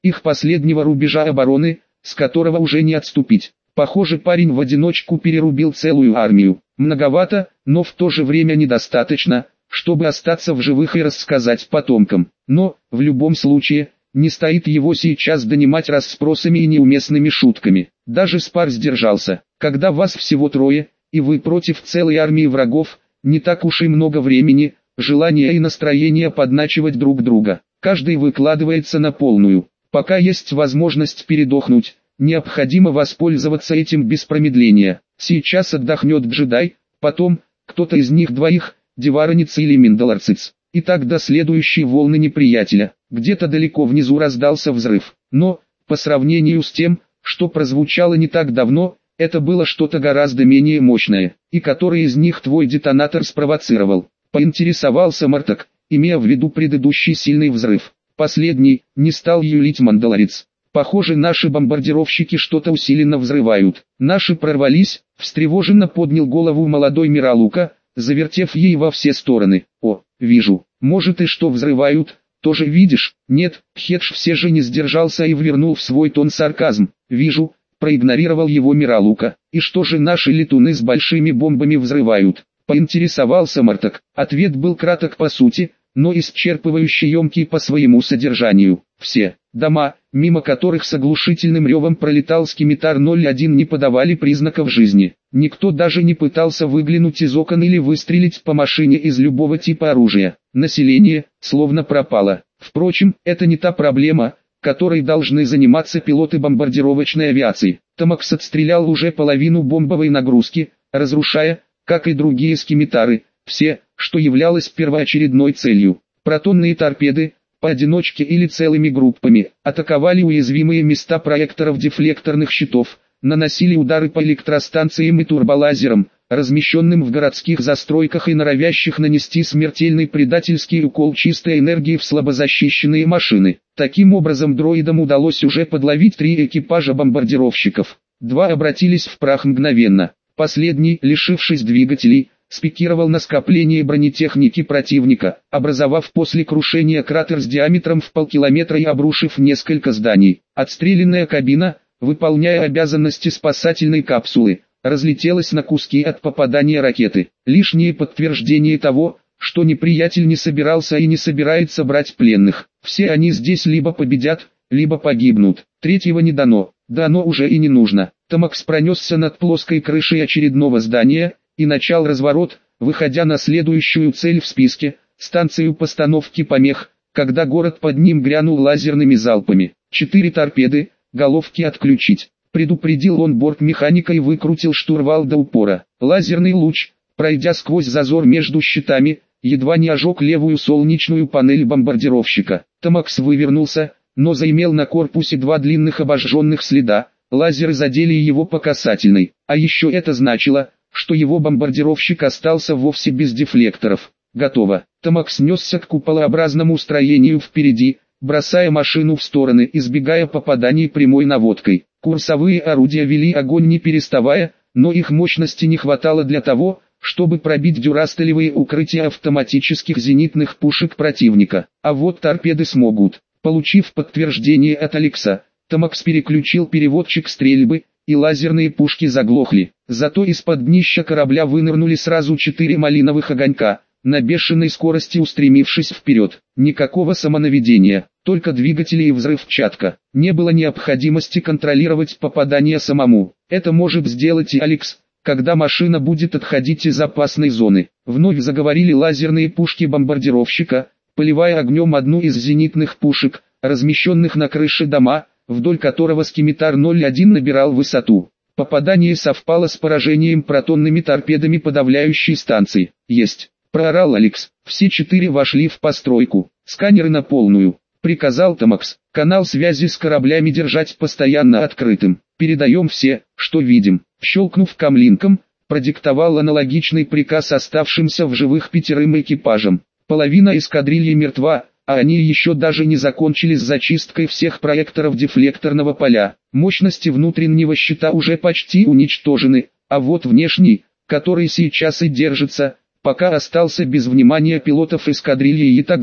их последнего рубежа обороны, с которого уже не отступить. Похоже, парень в одиночку перерубил целую армию. Многовато, но в то же время недостаточно, чтобы остаться в живых и рассказать потомкам. Но, в любом случае, не стоит его сейчас донимать расспросами и неуместными шутками. Даже Спар сдержался. Когда вас всего трое, и вы против целой армии врагов, не так уж и много времени, желания и настроения подначивать друг друга. Каждый выкладывается на полную. Пока есть возможность передохнуть, необходимо воспользоваться этим без промедления. Сейчас отдохнет джедай, потом, кто-то из них двоих, Деваранец или Миндаларциц. И так до следующей волны неприятеля. Где-то далеко внизу раздался взрыв. Но, по сравнению с тем, что прозвучало не так давно, это было что-то гораздо менее мощное. И который из них твой детонатор спровоцировал? Поинтересовался Мартак, имея в виду предыдущий сильный взрыв. Последний, не стал юлить Мандаларец. Похоже, наши бомбардировщики что-то усиленно взрывают. Наши прорвались, встревоженно поднял голову молодой Миралука, завертев ей во все стороны. О, вижу. Может и что взрывают, тоже видишь? Нет, Хедж все же не сдержался и ввернул в свой тон сарказм. Вижу, проигнорировал его Миралука. И что же наши летуны с большими бомбами взрывают? Поинтересовался Мартак. Ответ был краток по сути, но исчерпывающе емкий по своему содержанию. Все дома, мимо которых с оглушительным ревом пролетал скимитар ноль один, не подавали признаков жизни. Никто даже не пытался выглянуть из окон или выстрелить по машине из любого типа оружия. Население, словно пропало. Впрочем, это не та проблема, которой должны заниматься пилоты бомбардировочной авиации. Тамакс отстрелял уже половину бомбовой нагрузки, разрушая, как и другие скимитары, все, что являлось первоочередной целью. Протонные торпеды, поодиночке или целыми группами, атаковали уязвимые места проекторов дефлекторных щитов, наносили удары по электростанциям и турболазерам, размещенным в городских застройках и норовящих нанести смертельный предательский укол чистой энергии в слабозащищенные машины. Таким образом дроидам удалось уже подловить три экипажа бомбардировщиков. Два обратились в прах мгновенно. Последний, лишившись двигателей, спикировал на скопление бронетехники противника, образовав после крушения кратер с диаметром в полкилометра и обрушив несколько зданий. Отстрелянная кабина, выполняя обязанности спасательной капсулы, разлетелась на куски от попадания ракеты. Лишнее подтверждение того, что неприятель не собирался и не собирается брать пленных. Все они здесь либо победят, либо погибнут. Третьего не дано, да оно уже и не нужно. Тамакс пронесся над плоской крышей очередного здания и начал разворот, выходя на следующую цель в списке, станцию постановки помех, когда город под ним грянул лазерными залпами. Четыре торпеды, головки отключить. Предупредил он бортмеханика и выкрутил штурвал до упора. Лазерный луч, пройдя сквозь зазор между щитами, едва не ожег левую солнечную панель бомбардировщика. Тамакс вывернулся, но заимел на корпусе два длинных обожженных следа. Лазеры задели его по касательной. А еще это значило, что его бомбардировщик остался вовсе без дефлекторов. Готово. Тамакс несся к куполообразному строению впереди, бросая машину в стороны, избегая попаданий прямой наводкой. Курсовые орудия вели огонь не переставая, но их мощности не хватало для того, чтобы пробить дюрастелевые укрытия автоматических зенитных пушек противника. А вот торпеды смогут. Получив подтверждение от Алекса, Тамакс переключил переводчик стрельбы, и лазерные пушки заглохли. Зато из-под днища корабля вынырнули сразу четыре малиновых огонька, на бешеной скорости устремившись вперед. Никакого самонаведения, только двигатели и взрывчатка. Не было необходимости контролировать попадание самому. Это может сделать и Алекс, когда машина будет отходить из опасной зоны. Вновь заговорили лазерные пушки бомбардировщика, поливая огнем одну из зенитных пушек, размещенных на крыше дома, вдоль которого скимитар ноль один набирал высоту. Попадание совпало с поражением протонными торпедами подавляющей станции. «Есть!» — проорал Алекс. Все четыре вошли в постройку. «Сканеры на полную!» — приказал Тамакс. «Канал связи с кораблями держать постоянно открытым. Передаем все, что видим». Щелкнув камлинком, продиктовал аналогичный приказ оставшимся в живых пятерым экипажам. Половина эскадрильи мертва, а они еще даже не закончили с зачисткой всех проекторов дефлекторного поля. Мощности внутреннего щита уже почти уничтожены, а вот внешний, который сейчас и держится, пока остался без внимания пилотов эскадрильи Ятаган.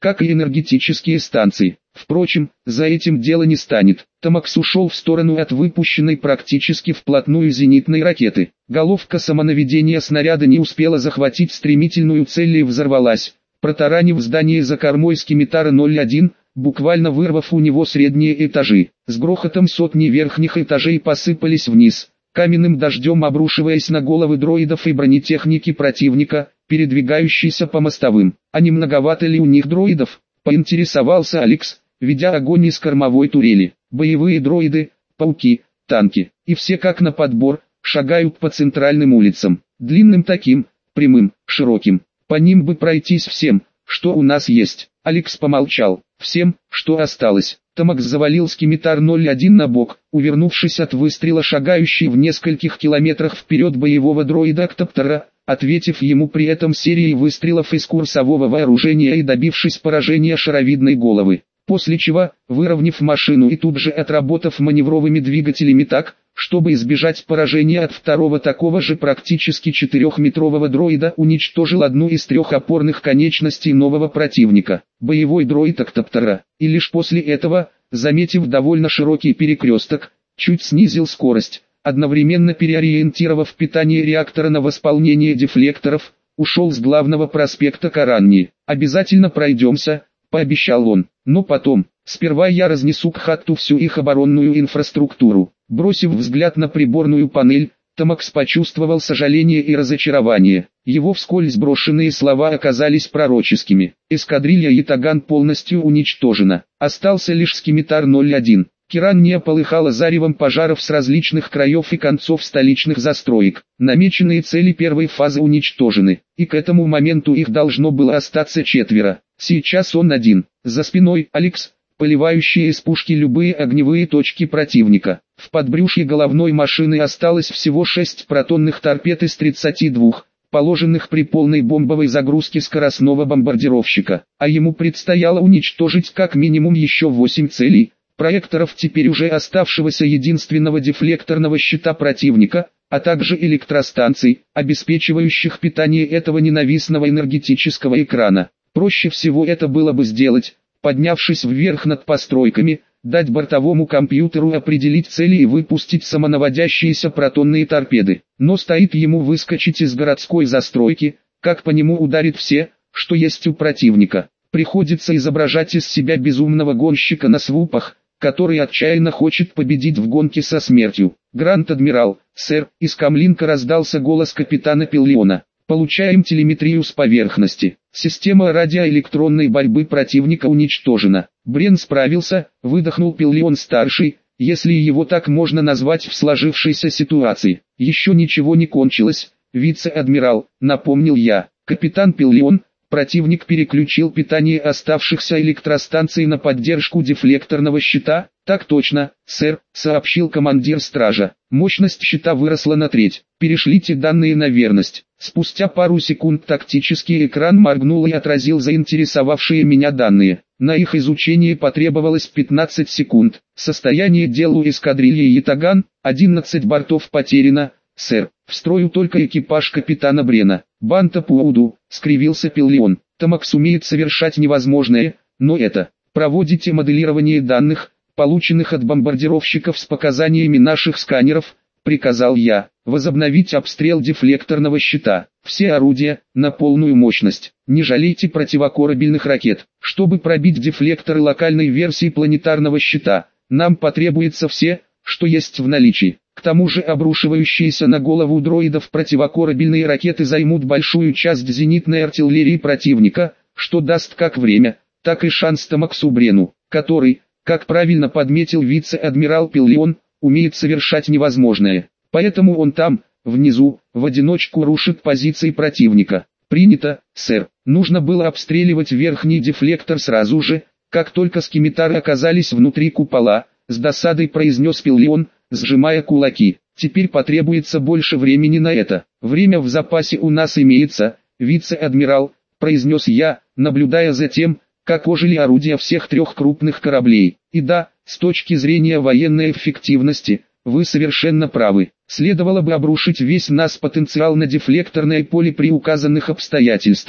как и энергетические станции. Впрочем, за этим дело не станет. Томакс ушел в сторону от выпущенной практически вплотную зенитной ракеты. Головка самонаведения снаряда не успела захватить стремительную цель и взорвалась, протаранив здание за кормой скимитара ноль один, буквально вырвав у него средние этажи. С грохотом сотни верхних этажей посыпались вниз, каменным дождем обрушиваясь на головы дроидов и бронетехники противника, передвигающиеся по мостовым. А не многовато ли у них дроидов? Поинтересовался Алекс, ведя огонь из кормовой турели. Боевые дроиды, пауки, танки, и все как на подбор, шагают по центральным улицам, длинным таким, прямым, широким. По ним бы пройтись всем, что у нас есть. Алекс помолчал. Всем, что осталось. Томакс завалил скимитар ноль один на бок, увернувшись от выстрела шагающей в нескольких километрах вперед боевого дроида-ктоптера, ответив ему при этом серией выстрелов из курсового вооружения и добившись поражения шаровидной головы. После чего, выровняв машину и тут же отработав маневровыми двигателями так, чтобы избежать поражения от второго такого же практически четырехметрового дроида, уничтожил одну из трех опорных конечностей нового противника, боевой дроид Октоптера, и лишь после этого, заметив довольно широкий перекресток, чуть снизил скорость, одновременно переориентировав питание реактора на восполнение дефлекторов, ушел с главного проспекта к Аранни. «Обязательно пройдемся», — пообещал он, — «но потом, сперва я разнесу к Хатту всю их оборонную инфраструктуру». Бросив взгляд на приборную панель, Томакс почувствовал сожаление и разочарование. Его вскользь брошенные слова оказались пророческими. Эскадрилья Ятаган полностью уничтожена. Остался лишь скимитар ноль один. Киранния полыхала заревом пожаров с различных краев и концов столичных застроек. Намеченные цели первой фазы уничтожены, и к этому моменту их должно было остаться четверо. Сейчас он один. За спиной Алекс, поливающие из пушки любые огневые точки противника. В подбрюшье головной машины осталось всего шесть протонных торпед из тридцати двух, положенных при полной бомбовой загрузке скоростного бомбардировщика, а ему предстояло уничтожить как минимум еще восемь целей, проекторов теперь уже оставшегося единственного дефлекторного щита противника, а также электростанций, обеспечивающих питание этого ненавистного энергетического экрана. Проще всего это было бы сделать, поднявшись вверх над постройками, дать бортовому компьютеру определить цели и выпустить самонаводящиеся протонные торпеды. Но стоит ему выскочить из городской застройки, как по нему ударит все, что есть у противника. Приходится изображать из себя безумного гонщика на свупах, который отчаянно хочет победить в гонке со смертью. «Гранд-адмирал, сэр», из камлинка раздался голос капитана Пиллиона. «Получаем телеметрию с поверхности. Система радиоэлектронной борьбы противника уничтожена». Брен справился, выдохнул Пиллион-старший, если его так можно назвать в сложившейся ситуации. «Еще ничего не кончилось, вице-адмирал», напомнил я. «Капитан Пиллион, противник переключил питание оставшихся электростанций на поддержку дефлекторного щита». «Так точно, сэр», сообщил командир стража. «Мощность щита выросла на треть. Перешлите данные на верность». Спустя пару секунд тактический экран моргнул и отразил заинтересовавшие меня данные. На их изучение потребовалось пятнадцать секунд. Состояние дел у эскадрильи Ятаган, одиннадцать бортов потеряно, сэр. В строю только экипаж капитана Брена. «Банта Пууду», скривился Пиллион. «Томакс умеет совершать невозможное, но это... Проводите моделирование данных, полученных от бомбардировщиков с показаниями наших сканеров», приказал я. «Возобновить обстрел дефлекторного щита. Все орудия, на полную мощность. Не жалейте противокорабельных ракет. Чтобы пробить дефлекторы локальной версии планетарного щита, нам потребуется все, что есть в наличии. К тому же обрушивающиеся на голову дроидов противокорабельные ракеты займут большую часть зенитной артиллерии противника, что даст как время, так и шанс Томаксу Брену, который, как правильно подметил вице-адмирал Пиллион, умеет совершать невозможное. Поэтому он там, внизу, в одиночку рушит позиции противника». «Принято, сэр». Нужно было обстреливать верхний дефлектор сразу же, как только скимитары оказались внутри купола, с досадой произнес Пиллион, сжимая кулаки. «Теперь потребуется больше времени на это. Время в запасе у нас имеется, вице-адмирал», произнес я, наблюдая за тем, как ожили орудия всех трех крупных кораблей. «И да, с точки зрения военной эффективности, вы совершенно правы. Следовало бы обрушить весь наш потенциал на дефлекторное поле при указанных обстоятельствах.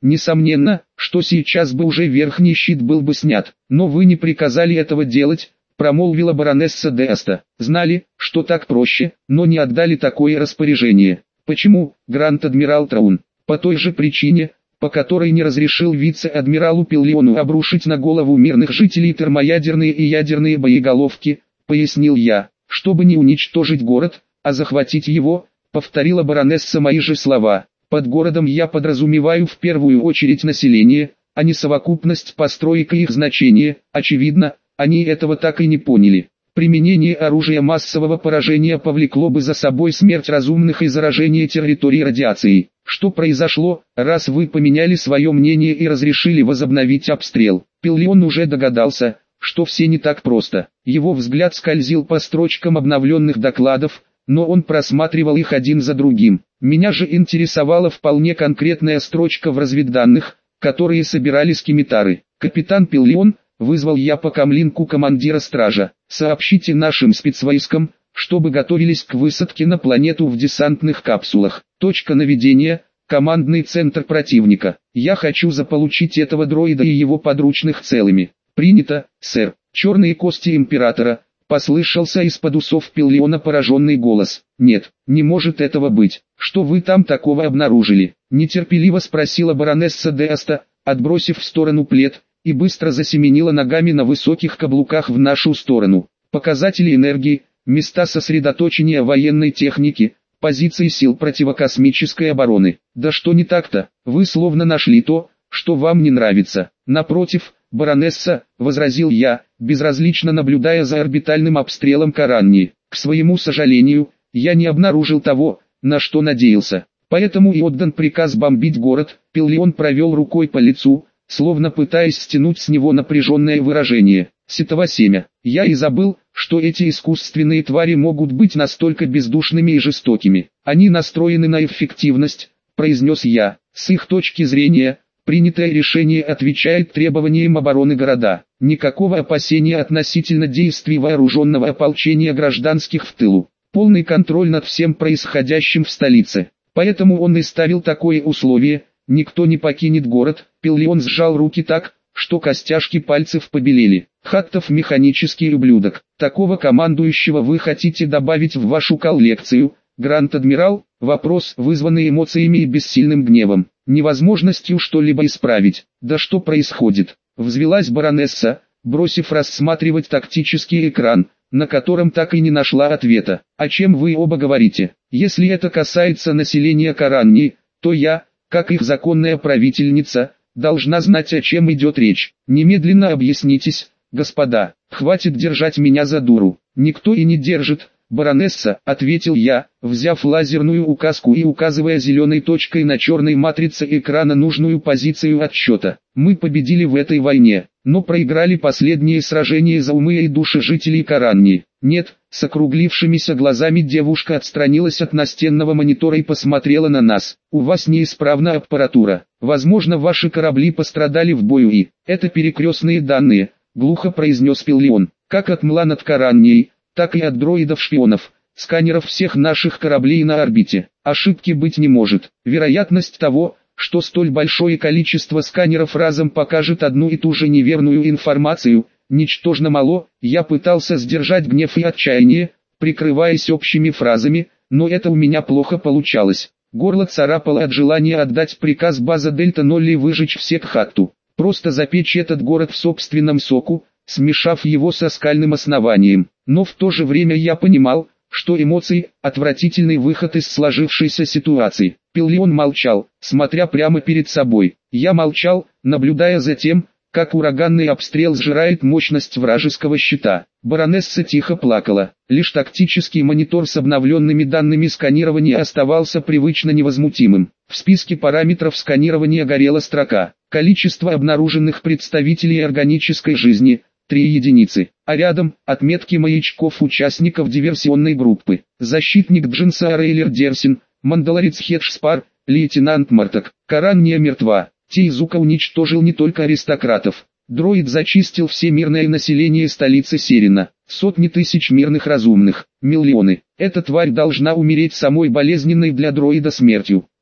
Несомненно, что сейчас бы уже верхний щит был бы снят, но вы не приказали этого делать, промолвила баронесса де Аста. Знали, что так проще, но не отдали такое распоряжение. Почему, Гранд-адмирал Траун? По той же причине, по которой не разрешил вице-адмиралу Пиллиону обрушить на голову мирных жителей термоядерные и ядерные боеголовки, пояснил я, чтобы не уничтожить город, а захватить его, повторила баронесса мои же слова. Под городом я подразумеваю в первую очередь население, а не совокупность построек и их значение. Очевидно, они этого так и не поняли. Применение оружия массового поражения повлекло бы за собой смерть разумных и заражение территорий радиацией. Что произошло, раз вы поменяли свое мнение и разрешили возобновить обстрел? Пиллион уже догадался, что все не так просто. Его взгляд скользил по строчкам обновленных докладов, но он просматривал их один за другим. Меня же интересовала вполне конкретная строчка в разведданных, которые собирали скимитары. «Капитан Пиллион», — вызвал я по камлинку командира стража, — «сообщите нашим спецвойскам, чтобы готовились к высадке на планету в десантных капсулах. Точка наведения — командный центр противника. Я хочу заполучить этого дроида и его подручных целыми». «Принято, сэр». «Черные кости Императора», — послышался из-под усов Пиллиона пораженный голос. «Нет, не может этого быть. Что вы там такого обнаружили?» Нетерпеливо спросила баронесса де Аста, отбросив в сторону плед, и быстро засеменила ногами на высоких каблуках в нашу сторону. «Показатели энергии, места сосредоточения военной техники, позиции сил противокосмической обороны». «Да что не так-то? Вы словно нашли то, что вам не нравится». «Напротив, баронесса», — возразил я, безразлично наблюдая за орбитальным обстрелом Каранни. «К своему сожалению, я не обнаружил того, на что надеялся. Поэтому и отдан приказ бомбить город». Пиллион провел рукой по лицу, словно пытаясь стянуть с него напряженное выражение. «Ситово семя. Я и забыл, что эти искусственные твари могут быть настолько бездушными и жестокими. Они настроены на эффективность», — произнес я. «С их точки зрения, принятое решение отвечает требованиям обороны города. Никакого опасения относительно действий вооруженного ополчения гражданских в тылу. Полный контроль над всем происходящим в столице. Поэтому он и ставил такое условие: никто не покинет город». Пиллион сжал руки так, что костяшки пальцев побелели. «Хаттов механический ублюдок. Такого командующего вы хотите добавить в вашу коллекцию, Гранд-адмирал?» Вопрос, вызванный эмоциями и бессильным гневом, невозможностью что-либо исправить. «Да что происходит?» — взвилась баронесса, бросив рассматривать тактический экран, на котором так и не нашла ответа. «О чем вы оба говорите? Если это касается населения Каранни, то я, как их законная правительница, должна знать, о чем идет речь. Немедленно объяснитесь, господа. Хватит держать меня за дуру». «Никто и не держит, баронесса», — ответил я, взяв лазерную указку и указывая зеленой точкой на черной матрице экрана нужную позицию отсчета. «Мы победили в этой войне, но проиграли последние сражения за умы и души жителей Каранни». «Нет», — с округлившимися глазами девушка отстранилась от настенного монитора и посмотрела на нас. «У вас неисправна аппаратура. Возможно, ваши корабли пострадали в бою и...» «Это перекрестные данные», — глухо произнес Пиллион. «Как от мла над Караннией, так и от дроидов-шпионов, сканеров всех наших кораблей на орбите. Ошибки быть не может. Вероятность того, что столь большое количество сканеров разом покажет одну и ту же неверную информацию, ничтожно мало». Я пытался сдержать гнев и отчаяние, прикрываясь общими фразами, но это у меня плохо получалось. Горло царапало от желания отдать приказ база Дельта ноль и выжечь всех Хатту. Просто запечь этот город в собственном соку, смешав его со скальным основанием. Но в то же время я понимал, что эмоции – отвратительный выход из сложившейся ситуации. Пиллион молчал, смотря прямо перед собой. Я молчал, наблюдая за тем, как ураганный обстрел сжирает мощность вражеского щита. Баронесса тихо плакала. Лишь тактический монитор с обновленными данными сканирования оставался привычно невозмутимым. В списке параметров сканирования горела строка: количество обнаруженных представителей органической жизни – три единицы, а рядом – отметки маячков участников диверсионной группы. Защитник Джинса Рейлер Дерсин, Мандалорец Хедж-Спар, лейтенант Мартак. Каранния мертва. Тейзука уничтожил не только аристократов. Дроид зачистил все мирное население столицы Серина. Сотни тысяч мирных разумных. Миллионы. Эта тварь должна умереть самой болезненной для дроида смертью.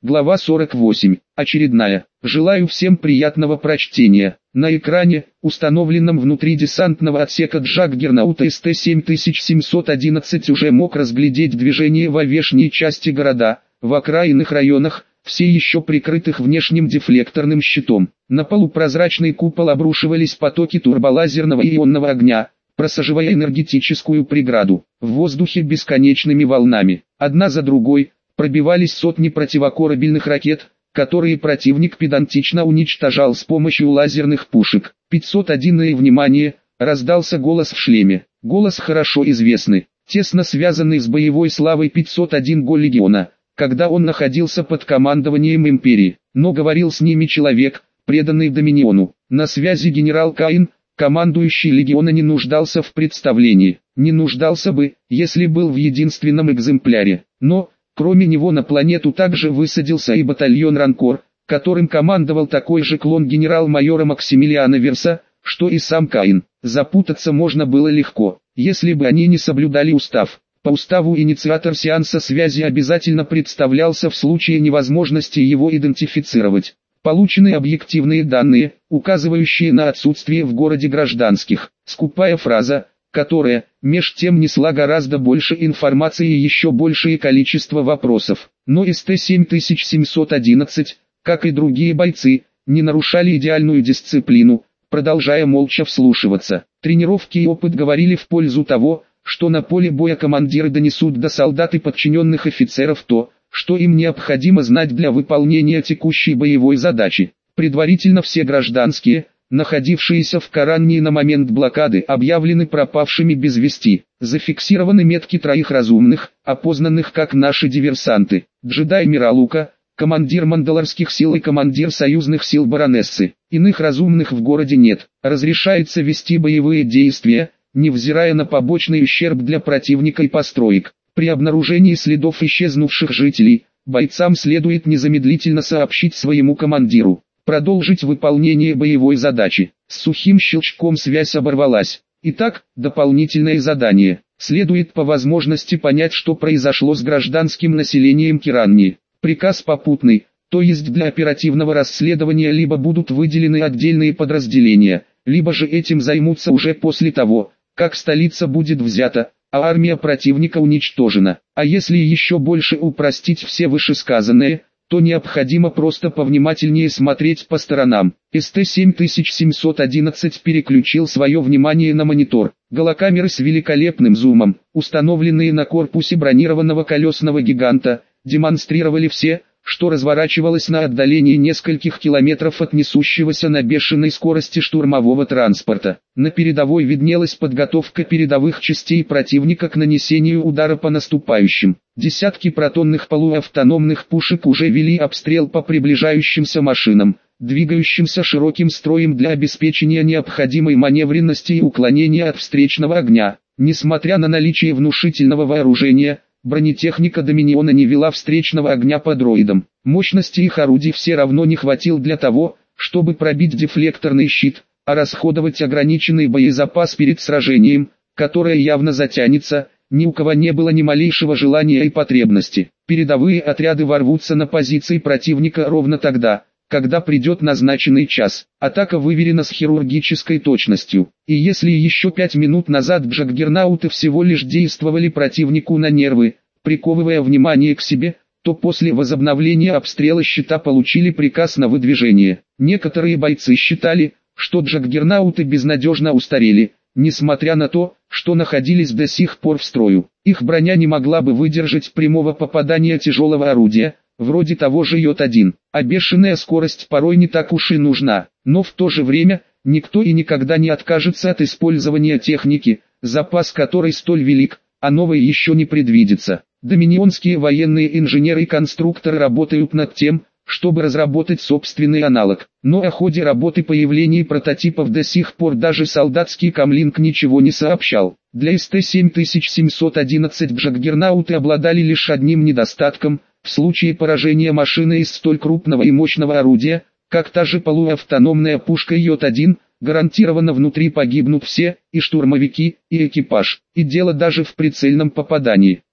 Глава сорок восемь. Очередная. Желаю всем приятного прочтения. На экране, установленном внутри десантного отсека Джаггернаута эс тэ семь тысяч семьсот одиннадцать, уже мог разглядеть движение во внешней части города, в окраинных районах, все еще прикрытых внешним дефлекторным щитом. На полупрозрачный купол обрушивались потоки турболазерного и ионного огня, просаживая энергетическую преграду. В воздухе бесконечными волнами, одна за другой, пробивались сотни противокорабельных ракет, которые противник педантично уничтожал с помощью лазерных пушек. пятьсот один и внимание, раздался голос в шлеме. Голос хорошо известный, тесно связанный с боевой славой пятьсот один го легиона, когда он находился под командованием империи. Но говорил с ними человек, преданный Доминиону. На связи генерал Каин, командующий легиона, не нуждался в представлении. Не нуждался бы, если был в единственном экземпляре. Но, кроме него, на планету также высадился и батальон Ранкор, которым командовал такой же клон генерал-майора Максимилиана Верса, что и сам Каин. Запутаться можно было легко, если бы они не соблюдали устав. По уставу инициатор сеанса связи обязательно представлялся в случае невозможности его идентифицировать. Получены объективные данные, указывающие на отсутствие в городе гражданских. Скупая фраза, которая, меж тем, несла гораздо больше информации и еще большее количество вопросов. Но эс тэ семь тысяч семьсот одиннадцать, как и другие бойцы, не нарушали идеальную дисциплину, продолжая молча вслушиваться. Тренировки и опыт говорили в пользу того, что на поле боя командиры донесут до солдат и подчиненных офицеров то, что им необходимо знать для выполнения текущей боевой задачи. Предварительно все гражданские, находившиеся в Корании на момент блокады, объявлены пропавшими без вести. Зафиксированы метки троих разумных, опознанных как наши диверсанты: джедай Миралука, командир мандалорских сил, и командир союзных сил баронессы. Иных разумных в городе нет. Разрешается вести боевые действия, невзирая на побочный ущерб для противника и построек. При обнаружении следов исчезнувших жителей, бойцам следует незамедлительно сообщить своему командиру. Продолжить выполнение боевой задачи. С сухим щелчком связь оборвалась. Итак, дополнительное задание. Следует по возможности понять, что произошло с гражданским населением Кирании. Приказ попутный, то есть для оперативного расследования либо будут выделены отдельные подразделения, либо же этим займутся уже после того, как столица будет взята, а армия противника уничтожена. А если еще больше упростить все вышесказанное, то необходимо просто повнимательнее смотреть по сторонам. эс тэ семь тысяч семьсот одиннадцать переключил свое внимание на монитор. Голокамеры с великолепным зумом, установленные на корпусе бронированного колесного гиганта, демонстрировали все, что разворачивалось на отдалении нескольких километров от несущегося на бешеной скорости штурмового транспорта. На передовой виднелась подготовка передовых частей противника к нанесению удара по наступающим. Десятки протонных полуавтономных пушек уже вели обстрел по приближающимся машинам, двигающимся широким строем для обеспечения необходимой маневренности и уклонения от встречного огня. Несмотря на наличие внушительного вооружения, бронетехника Доминиона не вела встречного огня по дроидам. Мощности их орудий все равно не хватило для того, чтобы пробить дефлекторный щит, а расходовать ограниченный боезапас перед сражением, которое явно затянется, ни у кого не было ни малейшего желания и потребности. Передовые отряды ворвутся на позиции противника ровно тогда, когда придет назначенный час. Атака выверена с хирургической точностью. И если еще пять минут назад джаггернауты всего лишь действовали противнику на нервы, приковывая внимание к себе, то после возобновления обстрела щита получили приказ на выдвижение. Некоторые бойцы считали, что джаггернауты безнадежно устарели, несмотря на то, что находились до сих пор в строю. Их броня не могла бы выдержать прямого попадания тяжелого орудия, вроде того же Йод один, а бешеная скорость порой не так уж и нужна. Но в то же время, никто и никогда не откажется от использования техники, запас которой столь велик, а новой еще не предвидится. Доминионские военные инженеры и конструкторы работают над тем, чтобы разработать собственный аналог. Но о ходе работы появлений прототипов до сих пор даже солдатский комлинг ничего не сообщал. Для эс тэ семь тысяч семьсот одиннадцать джаггернауты обладали лишь одним недостатком – в случае поражения машины из столь крупного и мощного орудия, как та же полуавтономная пушка Йод один, гарантированно внутри погибнут все, и штурмовики, и экипаж. И дело даже в прицельном попадании.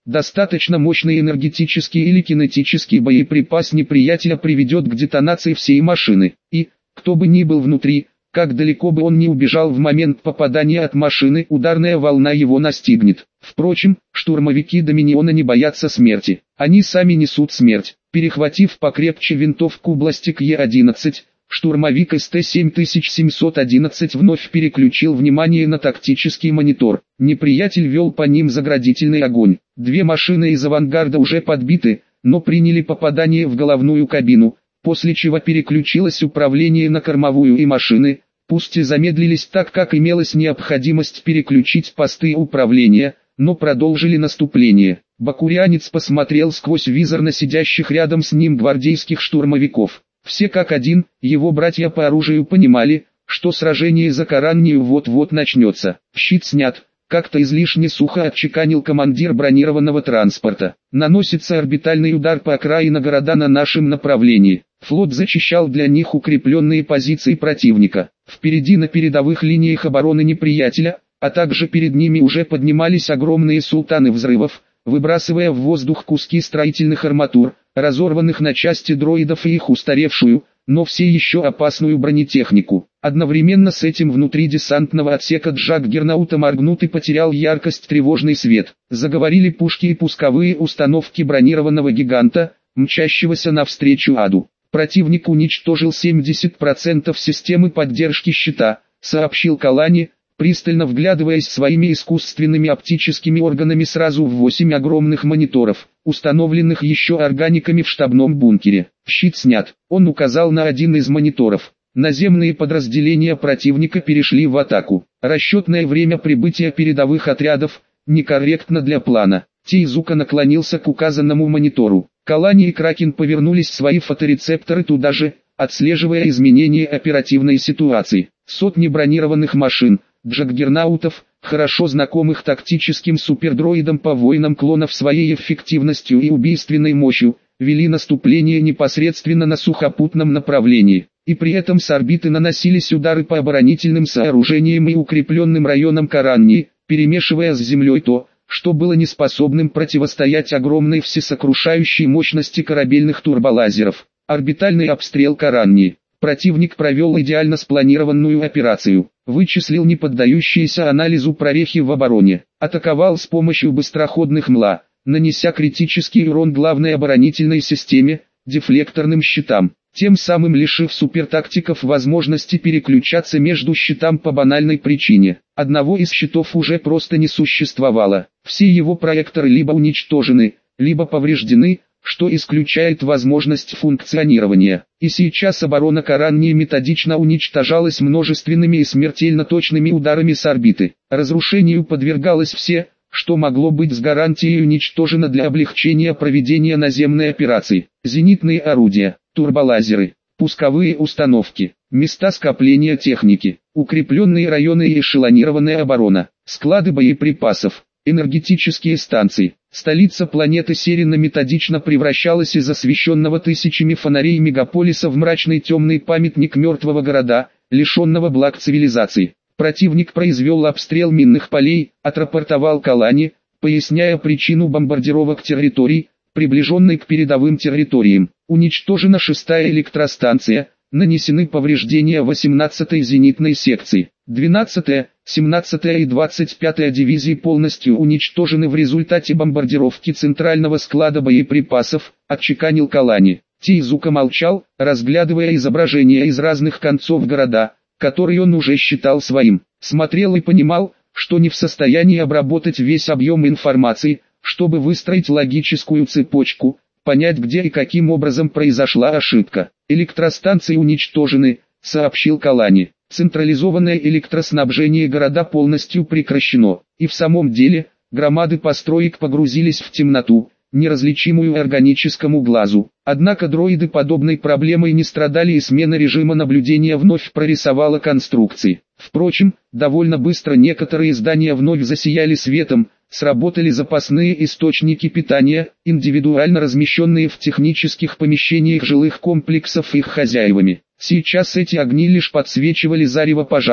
Достаточно мощный энергетический или кинетический боеприпас неприятеля приведет к детонации всей машины. И, кто бы ни был внутри, как далеко бы он ни убежал в момент попадания от машины, ударная волна его настигнет. Впрочем, штурмовики Доминиона не боятся смерти. Они сами несут смерть. Перехватив покрепче винтовку Бластик Е одиннадцать, штурмовик эс тэ семь тысяч семьсот одиннадцать вновь переключил внимание на тактический монитор. Неприятель вел по ним заградительный огонь. Две машины из авангарда уже подбиты, но приняли попадание в головную кабину, после чего переключилось управление на кормовую и машины, пусть и замедлились так, как имелась необходимость переключить посты управления, но продолжили наступление. Бакурианец посмотрел сквозь визор на сидящих рядом с ним гвардейских штурмовиков. Все как один, его братья по оружию понимали, что сражение за Караннию вот-вот начнется. Щит снят. Как-то излишне сухо отчеканил командир бронированного транспорта. Наносится орбитальный удар по окраинам города на нашем направлении. Флот зачищал для них укрепленные позиции противника. Впереди на передовых линиях обороны неприятеля, а также перед ними уже поднимались огромные султаны взрывов, выбрасывая в воздух куски строительных арматур, разорванных на части дроидов и их устаревшую, но все еще опасную бронетехнику. Одновременно с этим внутри десантного отсека Джак Гернаута моргнут и потерял яркость тревожный свет. Заговорили пушки и пусковые установки бронированного гиганта, мчащегося навстречу аду. Противник уничтожил семьдесят процентов системы поддержки щита, сообщил Калани, пристально вглядываясь своими искусственными оптическими органами сразу в восемь огромных мониторов, установленных еще органиками в штабном бункере. Щит снят. Он указал на один из мониторов. Наземные подразделения противника перешли в атаку. Расчетное время прибытия передовых отрядов некорректно для плана. Тейзука наклонился к указанному монитору. Калани и Кракен повернулись свои фоторецепторы туда же, отслеживая изменения оперативной ситуации. Сотни бронированных машин, джаггернаутов, хорошо знакомых тактическим супердроидам по войнам клонов своей эффективностью и убийственной мощью, вели наступление непосредственно на сухопутном направлении. И при этом с орбиты наносились удары по оборонительным сооружениям и укрепленным районам Караннии, перемешивая с землей то, что было неспособным противостоять огромной всесокрушающей мощности корабельных турболазеров. Орбитальный обстрел Караннии. Противник провел идеально спланированную операцию, вычислил неподдающиеся анализу прорехи в обороне, атаковал с помощью быстроходных МЛА, нанеся критический урон главной оборонительной системе, дефлекторным щитам, тем самым лишив супертактиков возможности переключаться между щитам по банальной причине. Одного из щитов уже просто не существовало, все его проекторы либо уничтожены, либо повреждены, что исключает возможность функционирования. И сейчас оборона Караннии методично уничтожалась множественными и смертельно точными ударами с орбиты. Разрушению подвергалось все, что могло быть с гарантией уничтожено для облегчения проведения наземной операции. Зенитные орудия, турболазеры, пусковые установки, места скопления техники, укрепленные районы и эшелонированная оборона, склады боеприпасов, энергетические станции. Столица планеты Серина методично превращалась из освещенного тысячами фонарей мегаполиса в мрачный темный памятник мертвого города, лишенного благ цивилизации. Противник произвел обстрел минных полей, отрапортовал Калани, поясняя причину бомбардировок территорий, приближенной к передовым территориям. Уничтожена шестая электростанция, нанесены повреждения восемнадцатой зенитной секции. двенадцатая, семнадцатая и двадцать пятая дивизии полностью уничтожены в результате бомбардировки центрального склада боеприпасов, отчеканил Калани. Тейзука молчал, разглядывая изображения из разных концов города, который он уже считал своим. Смотрел и понимал, что не в состоянии обработать весь объем информации, чтобы выстроить логическую цепочку, понять, где и каким образом произошла ошибка. Электростанции уничтожены, сообщил Калани. Централизованное электроснабжение города полностью прекращено, и в самом деле, громады построек погрузились в темноту, неразличимую органическому глазу. Однако дроиды подобной проблемой не страдали, и смена режима наблюдения вновь прорисовала конструкции. Впрочем, довольно быстро некоторые здания вновь засияли светом, сработали запасные источники питания, индивидуально размещенные в технических помещениях жилых комплексов их хозяевами. Сейчас эти огни лишь подсвечивали зарево пожаров,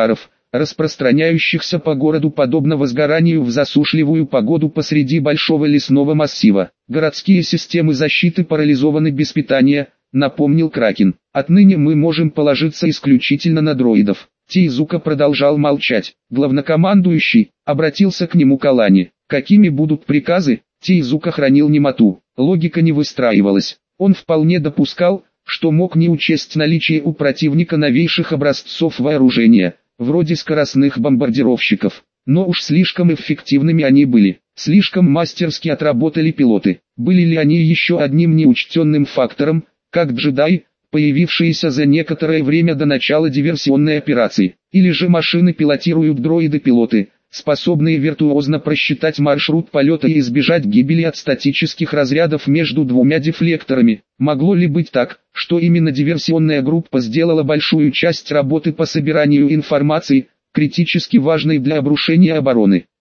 распространяющихся по городу подобно возгоранию в засушливую погоду посреди большого лесного массива. Городские системы защиты парализованы без питания, напомнил Кракен. Отныне мы можем положиться исключительно на дроидов. Тейзука продолжал молчать. Главнокомандующий обратился к нему Калани. Какими будут приказы? Тейзука хранил немоту. Логика не выстраивалась. Он вполне допускал, что мог не учесть наличие у противника новейших образцов вооружения, вроде скоростных бомбардировщиков. Но уж слишком эффективными они были. Слишком мастерски отработали пилоты. Были ли они еще одним неучтенным фактором, как джедаи, появившиеся за некоторое время до начала диверсионной операции? Или же машины пилотируют дроиды-пилоты, способные виртуозно просчитать маршрут полета и избежать гибели от статических разрядов между двумя дефлекторами? Могло ли быть так, что именно диверсионная группа сделала большую часть работы по собиранию информации, критически важной для обрушения обороны?